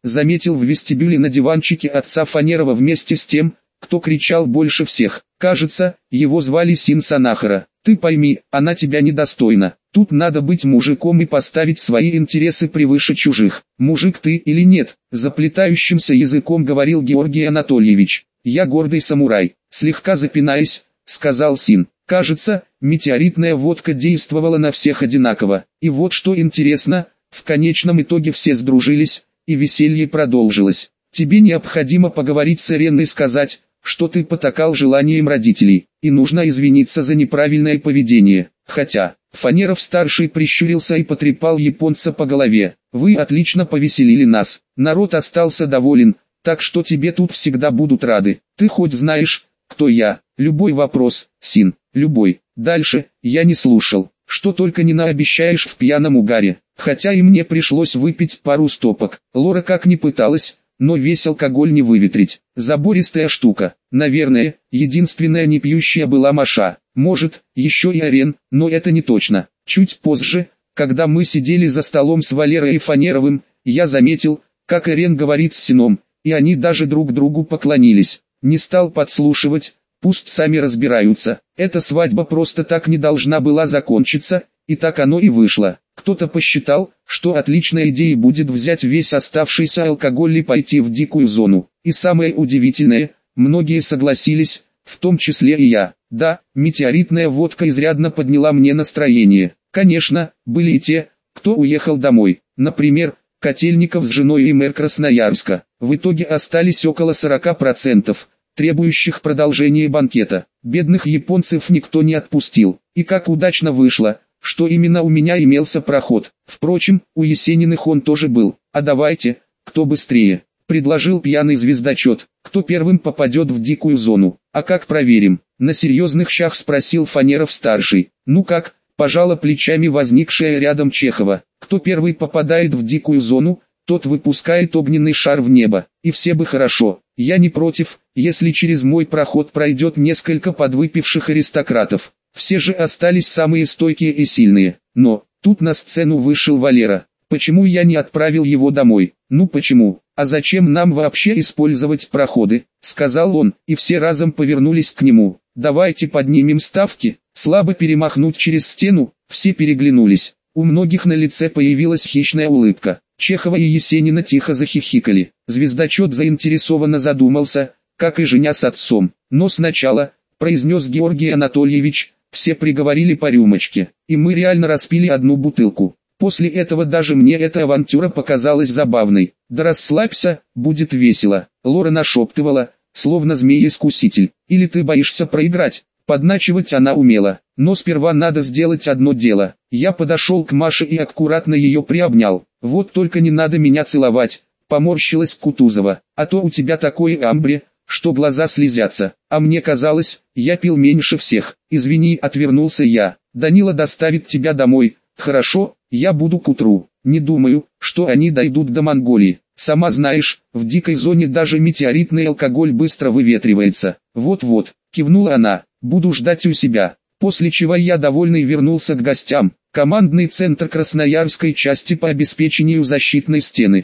заметил в вестибюле на диванчике отца Фанерова вместе с тем, кто кричал больше всех. Кажется, его звали Син Санахара. Ты пойми, она тебя недостойна. Тут надо быть мужиком и поставить свои интересы превыше чужих. Мужик ты или нет? Заплетающимся языком говорил Георгий Анатольевич. Я гордый самурай. Слегка запинаясь, сказал Син. Кажется, метеоритная водка действовала на всех одинаково. И вот что интересно, в конечном итоге все сдружились, и веселье продолжилось. Тебе необходимо поговорить с Иреной и сказать, что ты потакал желаниям родителей, и нужно извиниться за неправильное поведение. Хотя, Фанеров-старший прищурился и потрепал японца по голове. Вы отлично повеселили нас, народ остался доволен, так что тебе тут всегда будут рады. Ты хоть знаешь, кто я? Любой вопрос, Син, любой. Дальше, я не слушал. Что только не наобещаешь в пьяном угаре. Хотя и мне пришлось выпить пару стопок. Лора как ни пыталась, но весь алкоголь не выветрить. Забористая штука. Наверное, единственная не пьющая была Маша. Может, еще и Арен, но это не точно. Чуть позже, когда мы сидели за столом с Валерой и Фанеровым, я заметил, как Арен говорит с Сином, и они даже друг другу поклонились. Не стал подслушивать, пусть сами разбираются. Эта свадьба просто так не должна была закончиться, и так оно и вышло. Кто-то посчитал, что отличной идеей будет взять весь оставшийся алкоголь и пойти в дикую зону. И самое удивительное, многие согласились, в том числе и я. Да, метеоритная водка изрядно подняла мне настроение. Конечно, были и те, кто уехал домой. Например, Котельников с женой и мэр Красноярска. В итоге остались около 40%, требующих продолжения банкета. Бедных японцев никто не отпустил. И как удачно вышло, что именно у меня имелся проход. Впрочем, у Есениных он тоже был. А давайте, кто быстрее, предложил пьяный звездочет, кто первым попадет в дикую зону. А как проверим? На серьезных щах спросил Фанеров-старший. Ну как, пожала плечами возникшая рядом Чехова. Кто первый попадает в дикую зону, тот выпускает огненный шар в небо. И все бы хорошо. Я не против, если через мой проход пройдет несколько подвыпивших аристократов. Все же остались самые стойкие и сильные. Но, тут на сцену вышел Валера. Почему я не отправил его домой? Ну почему? А зачем нам вообще использовать проходы? Сказал он, и все разом повернулись к нему. Давайте поднимем ставки. Слабо перемахнуть через стену, все переглянулись. У многих на лице появилась хищная улыбка. Чехова и Есенина тихо захихикали. Звездочет заинтересованно задумался, как и Женя с отцом. Но сначала, произнес Георгий Анатольевич, все приговорили по рюмочке, и мы реально распили одну бутылку. После этого даже мне эта авантюра показалась забавной. Да расслабься, будет весело. Лора нашептывала, словно змей-искуситель. Или ты боишься проиграть? Подначивать она умела. Но сперва надо сделать одно дело. Я подошел к Маше и аккуратно ее приобнял. Вот только не надо меня целовать, поморщилась Кутузова. А то у тебя такое амбре, что глаза слезятся. А мне казалось, я пил меньше всех. Извини, отвернулся я. Данила доставит тебя домой. Хорошо, я буду к утру. Не думаю, что они дойдут до Монголии. Сама знаешь, в дикой зоне даже метеоритный алкоголь быстро выветривается. Вот-вот, кивнула она, буду ждать у себя. После чего я довольный вернулся к гостям. Командный центр Красноярской части по обеспечению защитной стены.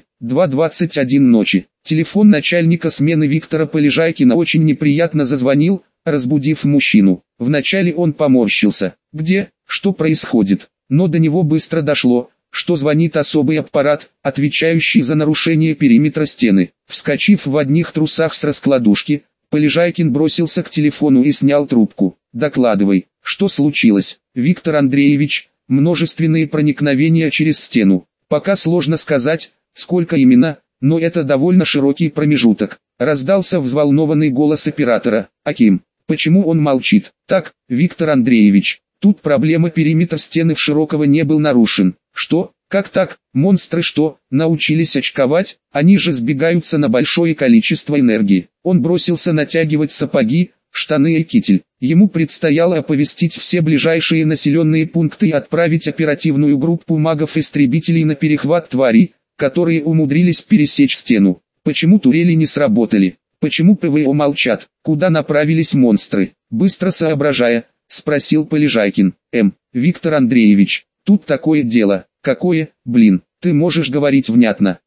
2:21 ночи. Телефон начальника смены Виктора Полежайкина очень неприятно зазвонил, разбудив мужчину. Вначале он поморщился. Где, что происходит? Но до него быстро дошло, что звонит особый аппарат, отвечающий за нарушение периметра стены. Вскочив в одних трусах с раскладушки, Полежайкин бросился к телефону и снял трубку. «Докладывай, что случилось, Виктор Андреевич?» «Множественные проникновения через стену. Пока сложно сказать, сколько именно, но это довольно широкий промежуток». Раздался взволнованный голос оператора. «Аким, почему он молчит?» «Так, Виктор Андреевич, тут проблема, периметр стены в Широкого не был нарушен». «Что? Как так? Монстры что, научились очковать? Они же сбегаются на большое количество энергии». Он бросился натягивать сапоги, штаны и китель. Ему предстояло оповестить все ближайшие населенные пункты и отправить оперативную группу магов-истребителей на перехват тварей, которые умудрились пересечь стену. Почему турели не сработали? Почему ПВО молчат? Куда направились монстры? Быстро соображая, спросил Полежайкин. Виктор Андреевич, тут такое дело. Какое, блин, ты можешь говорить внятно?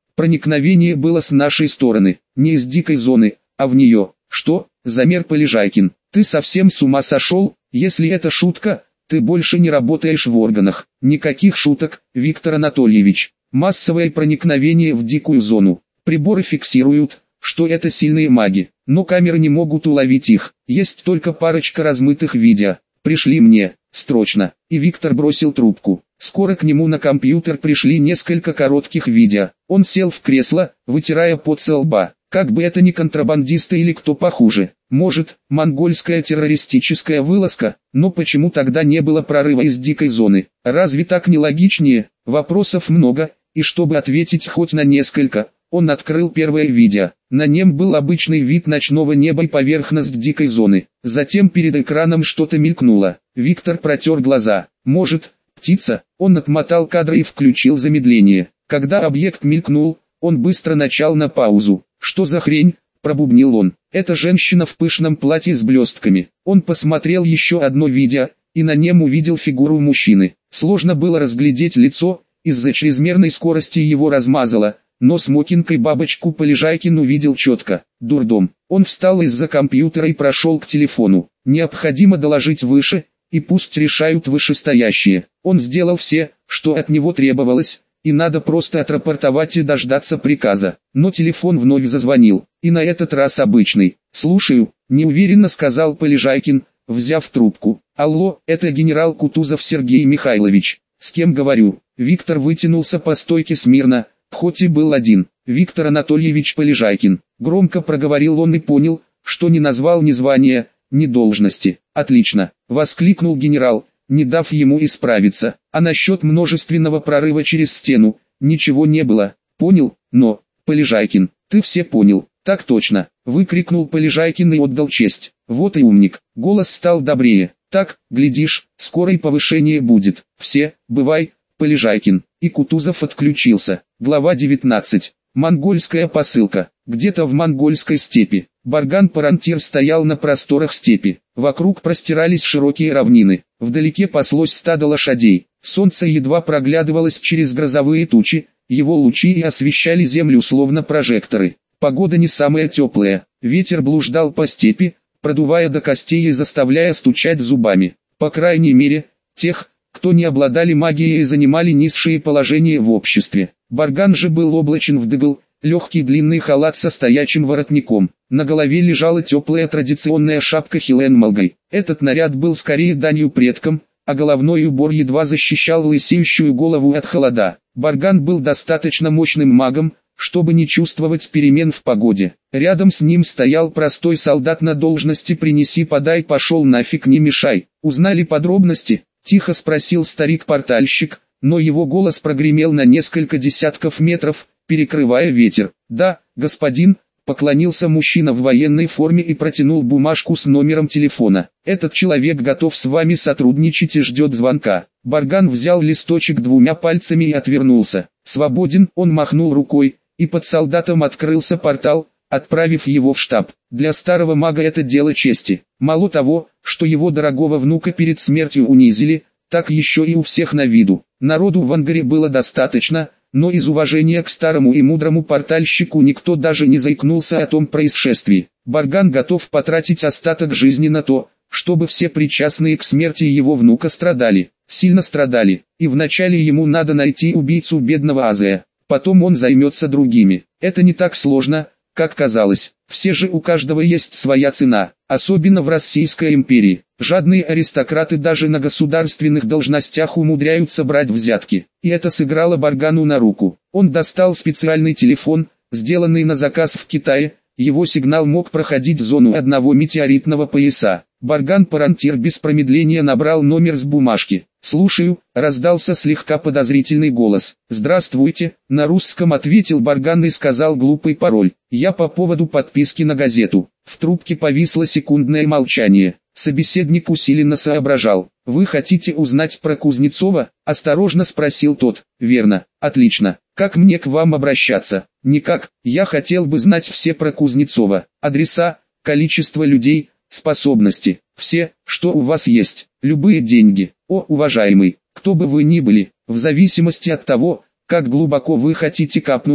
Проникновение было с нашей стороны, не из дикой зоны, а в нее. Что? Замер Полежайкин. Ты совсем с ума сошел? Если это шутка, ты больше не работаешь в органах. Никаких шуток, Виктор Анатольевич. Массовое проникновение в дикую зону. Приборы фиксируют, что это сильные маги, но камеры не могут уловить их. Есть только парочка размытых видео. Пришли мне, срочно. И Виктор бросил трубку. Скоро к нему на компьютер пришли несколько коротких видео. Он сел в кресло, вытирая пот со лба. Как бы это ни контрабандисты или кто похуже. Может, монгольская террористическая вылазка, но почему тогда не было прорыва из дикой зоны? Разве так не логичнее? Вопросов много, и чтобы ответить хоть на несколько, он открыл первое видео. На нем был обычный вид ночного неба и поверхность дикой зоны. Затем перед экраном что-то мелькнуло. Виктор протер глаза. Может, птица? Он отмотал кадры и включил замедление. Когда объект мелькнул, он быстро начал на паузу. «Что за хрень?» – пробубнил он. «Это женщина в пышном платье с блестками». Он посмотрел еще одно видео, и на нем увидел фигуру мужчины. Сложно было разглядеть лицо, из-за чрезмерной скорости его размазало, но смокинг и бабочку Полежайкин увидел четко. Дурдом. Он встал из-за компьютера и прошел к телефону. Необходимо доложить выше, и пусть решают вышестоящие. Он сделал все, что от него требовалось, и надо просто отрапортовать и дождаться приказа. Но телефон вновь зазвонил, и на этот раз обычный. «Слушаю», – неуверенно сказал Полежайкин, взяв трубку. «Алло, это генерал Кутузов Сергей Михайлович. С кем говорю?» Виктор вытянулся по стойке смирно, хоть и был один. «Виктор Анатольевич Полежайкин», – громко проговорил он и понял, что не назвал ни звания, ни должности. «Отлично», – воскликнул генерал, не дав ему исправиться. «А насчет множественного прорыва через стену, ничего не было, понял, но, Полежайкин, ты все понял». «Так точно», – выкрикнул Полежайкин и отдал честь. «Вот и умник». Голос стал добрее. «Так, глядишь, скоро и повышение будет. Все, бывай, Полежайкин». И Кутузов отключился. Глава 19. Монгольская посылка. Где-то в монгольской степи. Барган-парантир стоял на просторах степи. Вокруг простирались широкие равнины. Вдалеке паслось стадо лошадей. Солнце едва проглядывалось через грозовые тучи, его лучи и освещали землю словно прожекторы. Погода не самая теплая. Ветер блуждал по степи, продувая до костей и заставляя стучать зубами. По крайней мере, тех, кто не обладали магией и занимали низшие положения в обществе. Барган же был облачен в дыгл, легкий длинный халат со стоячим воротником. На голове лежала теплая традиционная шапка хиленмалгай. Этот наряд был скорее данью предкам, а головной убор едва защищал лысеющую голову от холода. Барган был достаточно мощным магом, чтобы не чувствовать перемен в погоде. Рядом с ним стоял простой солдат на должности «принеси-подай, пошел нафиг, не мешай». «Узнали подробности?» – тихо спросил старик-портальщик, но его голос прогремел на несколько десятков метров, перекрывая ветер. «Да, господин», – поклонился мужчина в военной форме и протянул бумажку с номером телефона. «Этот человек готов с вами сотрудничать и ждет звонка». Барган взял листочек двумя пальцами и отвернулся. «Свободен», – он махнул рукой, и под солдатом открылся портал, отправив его в штаб. Для старого мага это дело чести. Мало того, что его дорогого внука перед смертью унизили, так еще и у всех на виду. Народу в ангаре было достаточно, но из уважения к старому и мудрому портальщику никто даже не заикнулся о том происшествии. Барган готов потратить остаток жизни на то, чтобы все причастные к смерти его внука страдали. Сильно страдали, и вначале ему надо найти убийцу бедного Азия. Потом он займется другими. Это не так сложно, как казалось. Все же у каждого есть своя цена, особенно в Российской империи. Жадные аристократы даже на государственных должностях умудряются брать взятки. И это сыграло Баргану на руку. Он достал специальный телефон, сделанный на заказ в Китае. Его сигнал мог проходить зону одного метеоритного пояса. Барган-парантир без промедления набрал номер с бумажки. «Слушаю», — раздался слегка подозрительный голос. «Здравствуйте», — на русском ответил Барган и сказал глупый пароль. «Я по поводу подписки на газету». В трубке повисло секундное молчание. Собеседник усиленно соображал. «Вы хотите узнать про Кузнецова?» – осторожно спросил тот. «Верно. Отлично. Как мне к вам обращаться?» «Никак. Я хотел бы знать все про Кузнецова. Адреса, количество людей, способности. Все, что у вас есть. Любые деньги. О, уважаемый, кто бы вы ни были, в зависимости от того, как глубоко вы хотите копнуть,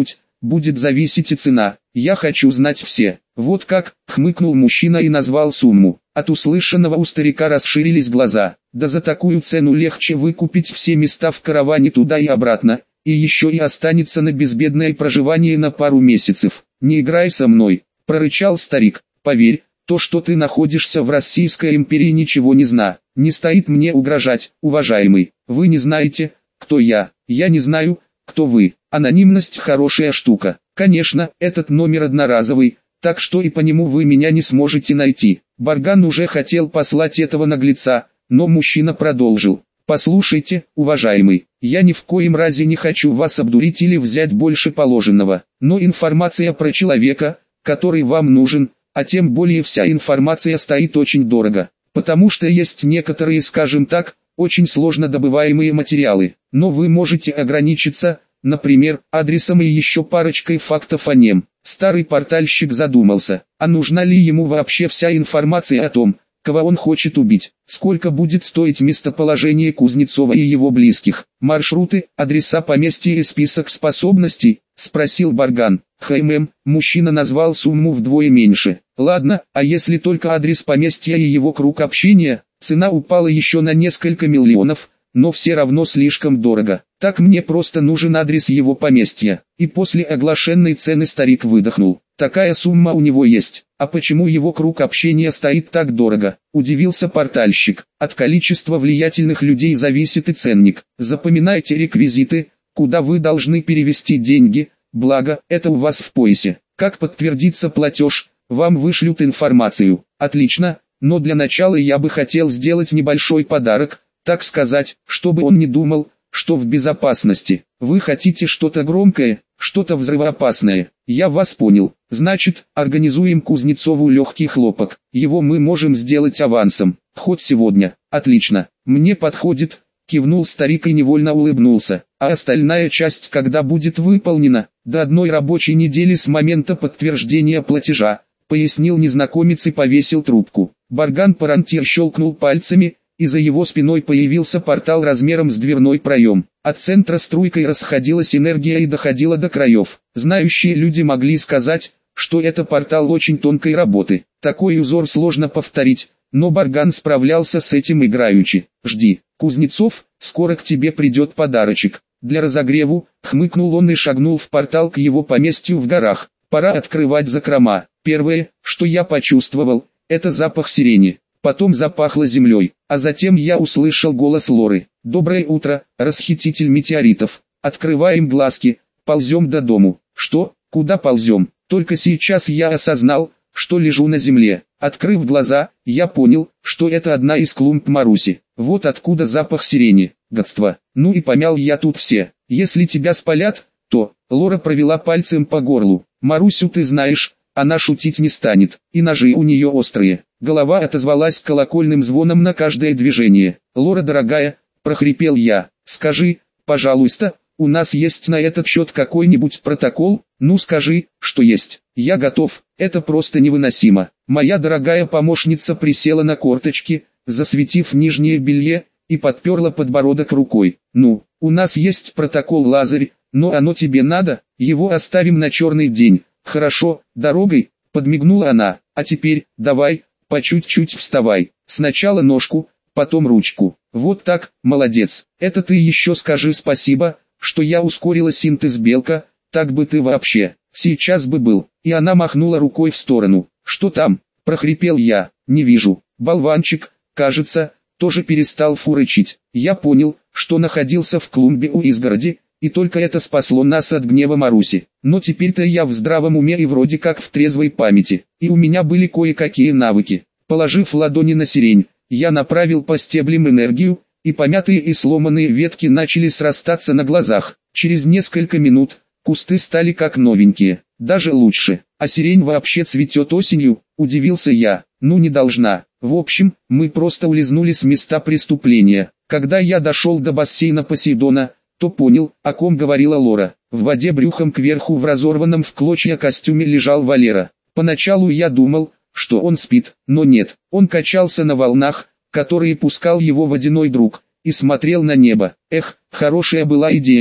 будет зависеть и цена. Я хочу знать все. Вот как, хмыкнул мужчина и назвал сумму. От услышанного у старика расширились глаза. Да за такую цену легче выкупить все места в караване туда и обратно, и еще и останется на безбедное проживание на пару месяцев. Не играй со мной, прорычал старик. Поверь, то, что ты находишься в Российской империи, ничего не зна. Не стоит мне угрожать, уважаемый. Вы не знаете, кто я. Я не знаю, кто вы. Анонимность хорошая штука. Конечно, этот номер одноразовый, так что и по нему вы меня не сможете найти. Барган уже хотел послать этого наглеца, но мужчина продолжил. Послушайте, уважаемый, я ни в коем разе не хочу вас обдурить или взять больше положенного, но информация про человека, который вам нужен, а тем более вся информация стоит очень дорого, потому что есть некоторые, скажем так, очень сложно добываемые материалы, но вы можете ограничиться, например, адресом и еще парочкой фактов о нем. Старый портальщик задумался, а нужна ли ему вообще вся информация о том, кого он хочет убить, сколько будет стоить местоположение Кузнецова и его близких, маршруты, адреса поместья и список способностей, спросил Барган. Мужчина назвал сумму вдвое меньше. Ладно, а если только адрес поместья и его круг общения? Цена упала еще на несколько миллионов, но все равно слишком дорого. Так мне просто нужен адрес его поместья. И после оглашенной цены старик выдохнул. Такая сумма у него есть. А почему его круг общения стоит так дорого? Удивился портальщик. От количества влиятельных людей зависит и ценник. Запоминайте реквизиты, куда вы должны перевести деньги, благо, это у вас в поясе. Как подтвердится платеж, вам вышлют информацию. Отлично, но для начала я бы хотел сделать небольшой подарок, так сказать, чтобы он не думал, что в безопасности. Вы хотите что-то громкое, что-то взрывоопасное. Я вас понял. Значит, организуем Кузнецову легкий хлопок. Его мы можем сделать авансом. Хоть сегодня. Отлично. Мне подходит. Кивнул старик и невольно улыбнулся. А остальная часть когда будет выполнена? До одной рабочей недели с момента подтверждения платежа, пояснил незнакомец и повесил трубку. Барган-парантир щелкнул пальцами, и за его спиной появился портал размером с дверной проем. От центра струйкой расходилась энергия и доходила до краев. Знающие люди могли сказать, что это портал очень тонкой работы. Такой узор сложно повторить, но Барган справлялся с этим играючи. «Жди, Кузнецов, скоро к тебе придет подарочек». Для разогреву, хмыкнул он и шагнул в портал к его поместью в горах. Пора открывать закрома. Первое, что я почувствовал, это запах сирени. Потом запахло землей, а затем я услышал голос Лоры. «Доброе утро, расхититель метеоритов. Открываем глазки, ползем до дому». «Что? Куда ползем?» Только сейчас я осознал, что лежу на земле. Открыв глаза, я понял, что это одна из клумб Маруси. Вот откуда запах сирени. Гадство. Ну и помял я тут все. Если тебя спалят, то... Лора провела пальцем по горлу. «Марусю ты знаешь, она шутить не станет, и ножи у нее острые». Голова отозвалась колокольным звоном на каждое движение. «Лора дорогая», — прохрипел я, — «скажи, пожалуйста, у нас есть на этот счет какой-нибудь протокол? Ну скажи, что есть. Я готов, это просто невыносимо». Моя дорогая помощница присела на корточки, засветив нижнее белье, и подперла подбородок рукой. «Ну, у нас есть протокол, Лазарь, но оно тебе надо, его оставим на черный день». «Хорошо, дорогой», — подмигнула она, — «а теперь, давай, по чуть-чуть вставай, сначала ножку, потом ручку». «Вот так, молодец, это ты еще скажи спасибо, что я ускорила синтез белка, так бы ты вообще, сейчас бы был». И она махнула рукой в сторону. «Что там?» — прохрипел я, — «не вижу». Болванчик, кажется, тоже перестал фурычить. Я понял, что находился в клумбе у изгороди, и только это спасло нас от гнева Маруси. Но теперь-то я в здравом уме и вроде как в трезвой памяти, и у меня были кое-какие навыки. Положив ладони на сирень, я направил по стеблям энергию, и помятые и сломанные ветки начали срастаться на глазах. Через несколько минут кусты стали как новенькие, даже лучше. «А сирень вообще цветет осенью?» – удивился я. «Ну не должна». В общем, мы просто улизнули с места преступления. Когда я дошел до бассейна Посейдона, то понял, о ком говорила Лора. В воде брюхом кверху в разорванном в клочья костюме лежал Валера. Поначалу я думал, что он спит, но нет, он качался на волнах, которые пускал его водяной друг, и смотрел на небо. Эх, хорошая была идея,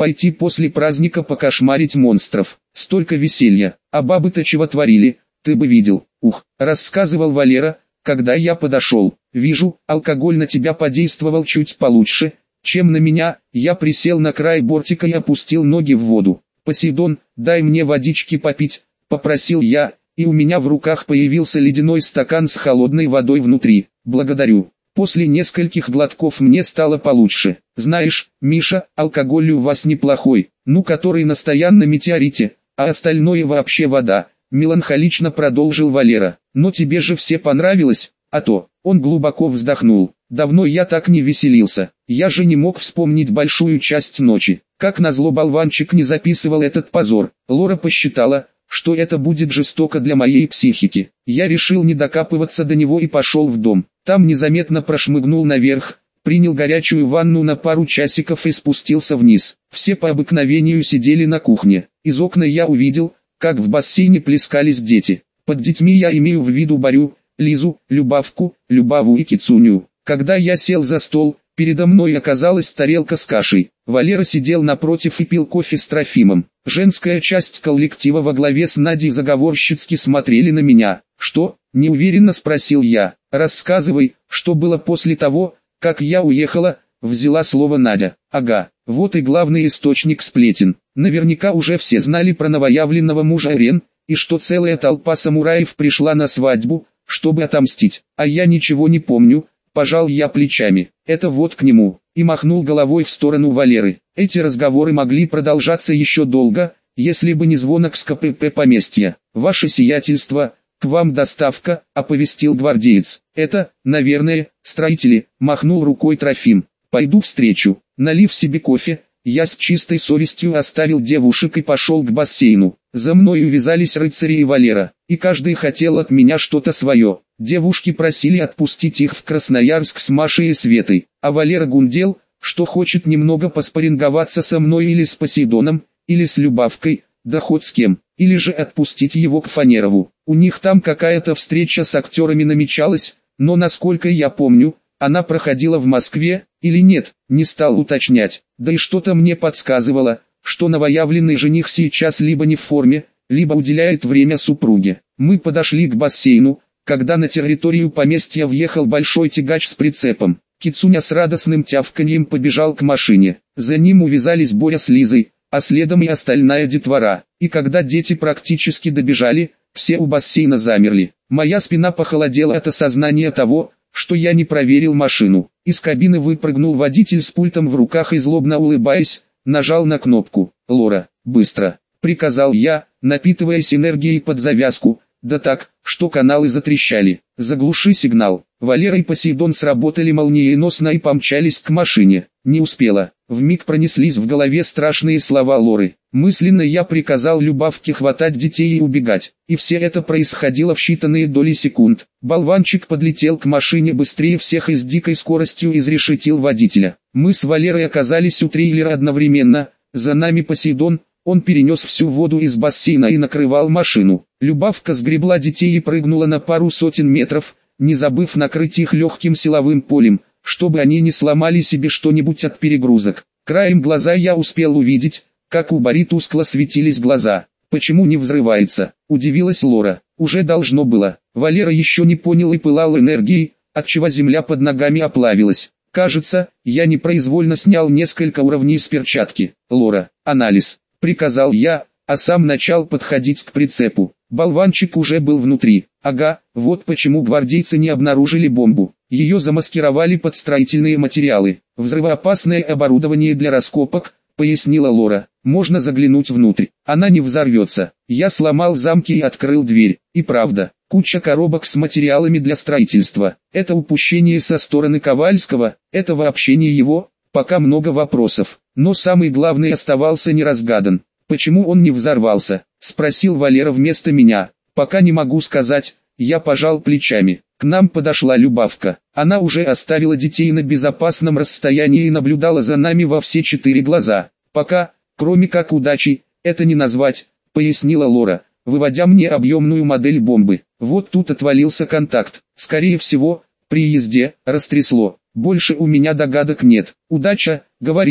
Пойти после праздника покошмарить монстров. Столько веселья. А бабы-то чего творили, ты бы видел. Ух, рассказывал Валера, когда я подошел. Вижу, алкоголь на тебя подействовал чуть получше, чем на меня. Я присел на край бортика и опустил ноги в воду. «Посейдон, дай мне водички попить», — попросил я, и у меня в руках появился ледяной стакан с холодной водой внутри. «Благодарю». После нескольких глотков мне стало получше. «Знаешь, Миша, алкоголь у вас неплохой, ну который на стоянном метеорите, а остальное вообще вода», — меланхолично продолжил Валера. «Но тебе же все понравилось, а то». Он глубоко вздохнул. «Давно я так не веселился, я же не мог вспомнить большую часть ночи. Как назло болванчик не записывал этот позор. Лора посчитала, что это будет жестоко для моей психики. Я решил не докапываться до него и пошел в дом. Там незаметно прошмыгнул наверх, принял горячую ванну на пару часиков и спустился вниз. Все по обыкновению сидели на кухне. Из окна я увидел, как в бассейне плескались дети. Под детьми я имею в виду Борю, Лизу, Любавку, Любаву и Кицуню. Когда я сел за стол, передо мной оказалась тарелка с кашей. Валера сидел напротив и пил кофе с Трофимом. Женская часть коллектива во главе с Надей заговорщицки смотрели на меня. «Что?» – неуверенно спросил я. «Рассказывай, что было после того, как я уехала», – взяла слово Надя. «Ага, вот и главный источник сплетен. Наверняка уже все знали про новоявленного мужа Ирен, и что целая толпа самураев пришла на свадьбу, чтобы отомстить. А я ничего не помню». Пожал я плечами. «Это вот к нему», и махнул головой в сторону Валеры. Эти разговоры могли продолжаться еще долго, если бы не звонок с КПП поместья. «Ваше сиятельство, к вам доставка», — оповестил гвардеец. «Это, наверное, строители», — махнул рукой Трофим. «Пойду встречу». Налив себе кофе, я с чистой совестью оставил девушек и пошел к бассейну. За мной увязались рыцари и Валера, и каждый хотел от меня что-то свое. Девушки просили отпустить их в Красноярск с Машей и Светой, а Валера гундел, что хочет немного поспарринговаться со мной или с Посейдоном, или с Любавкой, да хоть с кем, или же отпустить его к Фанерову. У них там какая-то встреча с актерами намечалась, но насколько я помню, она проходила в Москве, или нет, не стал уточнять. Да и что-то мне подсказывало, что новоявленный жених сейчас либо не в форме, либо уделяет время супруге. Мы подошли к бассейну, когда на территорию поместья въехал большой тягач с прицепом. Кицуня с радостным тявканьем побежал к машине. За ним увязались Боря с Лизой, а следом и остальная детвора. И когда дети практически добежали, все у бассейна замерли. Моя спина похолодела от осознания того, что я не проверил машину. Из кабины выпрыгнул водитель с пультом в руках и, злобно улыбаясь, нажал на кнопку. «Лора, быстро!» — приказал я, напитываясь энергией под завязку, да так, что каналы затрещали. «Заглуши сигнал». Валера и Посейдон сработали молниеносно и помчались к машине. Не успела. Вмиг пронеслись в голове страшные слова Лоры. Мысленно я приказал Любавке хватать детей и убегать. И все это происходило в считанные доли секунд. Болванчик подлетел к машине быстрее всех и с дикой скоростью изрешетил водителя. Мы с Валерой оказались у трейлера одновременно. За нами Посейдон. Он перенес всю воду из бассейна и накрывал машину. Любавка сгребла детей и прыгнула на пару сотен метров, не забыв накрыть их легким силовым полем, чтобы они не сломали себе что-нибудь от перегрузок. Краем глаза я успел увидеть, как у Бори тускло светились глаза. «Почему не взрывается?» – удивилась Лора. «Уже должно было». Валера еще не понял и пылал энергией, отчего земля под ногами оплавилась. Кажется, я непроизвольно снял несколько уровней с перчатки. «Лора, анализ», – приказал я, а сам начал подходить к прицепу. Болванчик уже был внутри. Ага, вот почему гвардейцы не обнаружили бомбу. Ее замаскировали под строительные материалы. «Взрывоопасное оборудование для раскопок», — пояснила Лора. «Можно заглянуть внутрь. Она не взорвется». Я сломал замки и открыл дверь. И правда, куча коробок с материалами для строительства. Это упущение со стороны Ковальского, это вообще не его. Пока много вопросов. Но самый главный оставался неразгадан. «Почему он не взорвался?» — спросил Валера вместо меня. «Пока не могу сказать», — я пожал плечами. К нам подошла Любавка. Она уже оставила детей на безопасном расстоянии и наблюдала за нами во все 4 глаза. «Пока, кроме как удачей, это не назвать», — пояснила Лора, выводя мне объемную модель бомбы. «Вот тут отвалился контакт. Скорее всего, при езде растрясло. Больше у меня догадок нет». «Удача, говоришь?»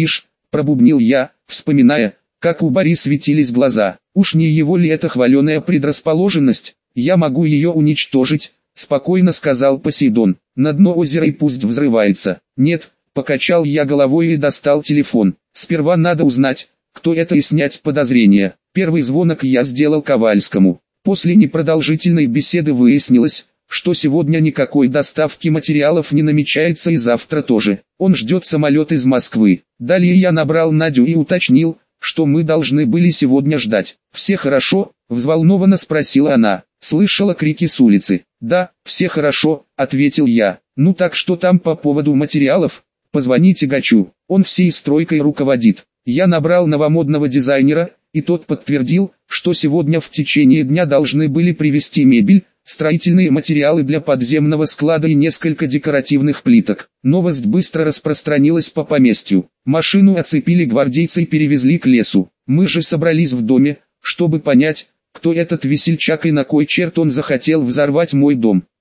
пробубнил я, вспоминая, как у Бари светились глаза. Уж не его ли это хваленая предрасположенность? Я могу ее уничтожить, спокойно сказал Посейдон. На дно озера и пусть взрывается. Нет, покачал я головой и достал телефон. Сперва надо узнать, кто это, и снять подозрения. Первый звонок я сделал Ковальскому. После непродолжительной беседы выяснилось, что сегодня никакой доставки материалов не намечается и завтра тоже. Он ждет самолет из Москвы. Далее я набрал Надю и уточнил, что мы должны были сегодня ждать. «Все хорошо?» – взволнованно спросила она. Слышала крики с улицы. «Да, все хорошо», – ответил я. «Ну так что там по поводу материалов? Позвони Тягачу, он всей стройкой руководит». Я набрал новомодного дизайнера, и тот подтвердил, что сегодня в течение дня должны были привезти мебель, строительные материалы для подземного склада и несколько декоративных плиток. Новость быстро распространилась по поместью. Машину оцепили гвардейцы и перевезли к лесу. Мы же собрались в доме, чтобы понять, кто этот весельчак и на кой черт он захотел взорвать мой дом.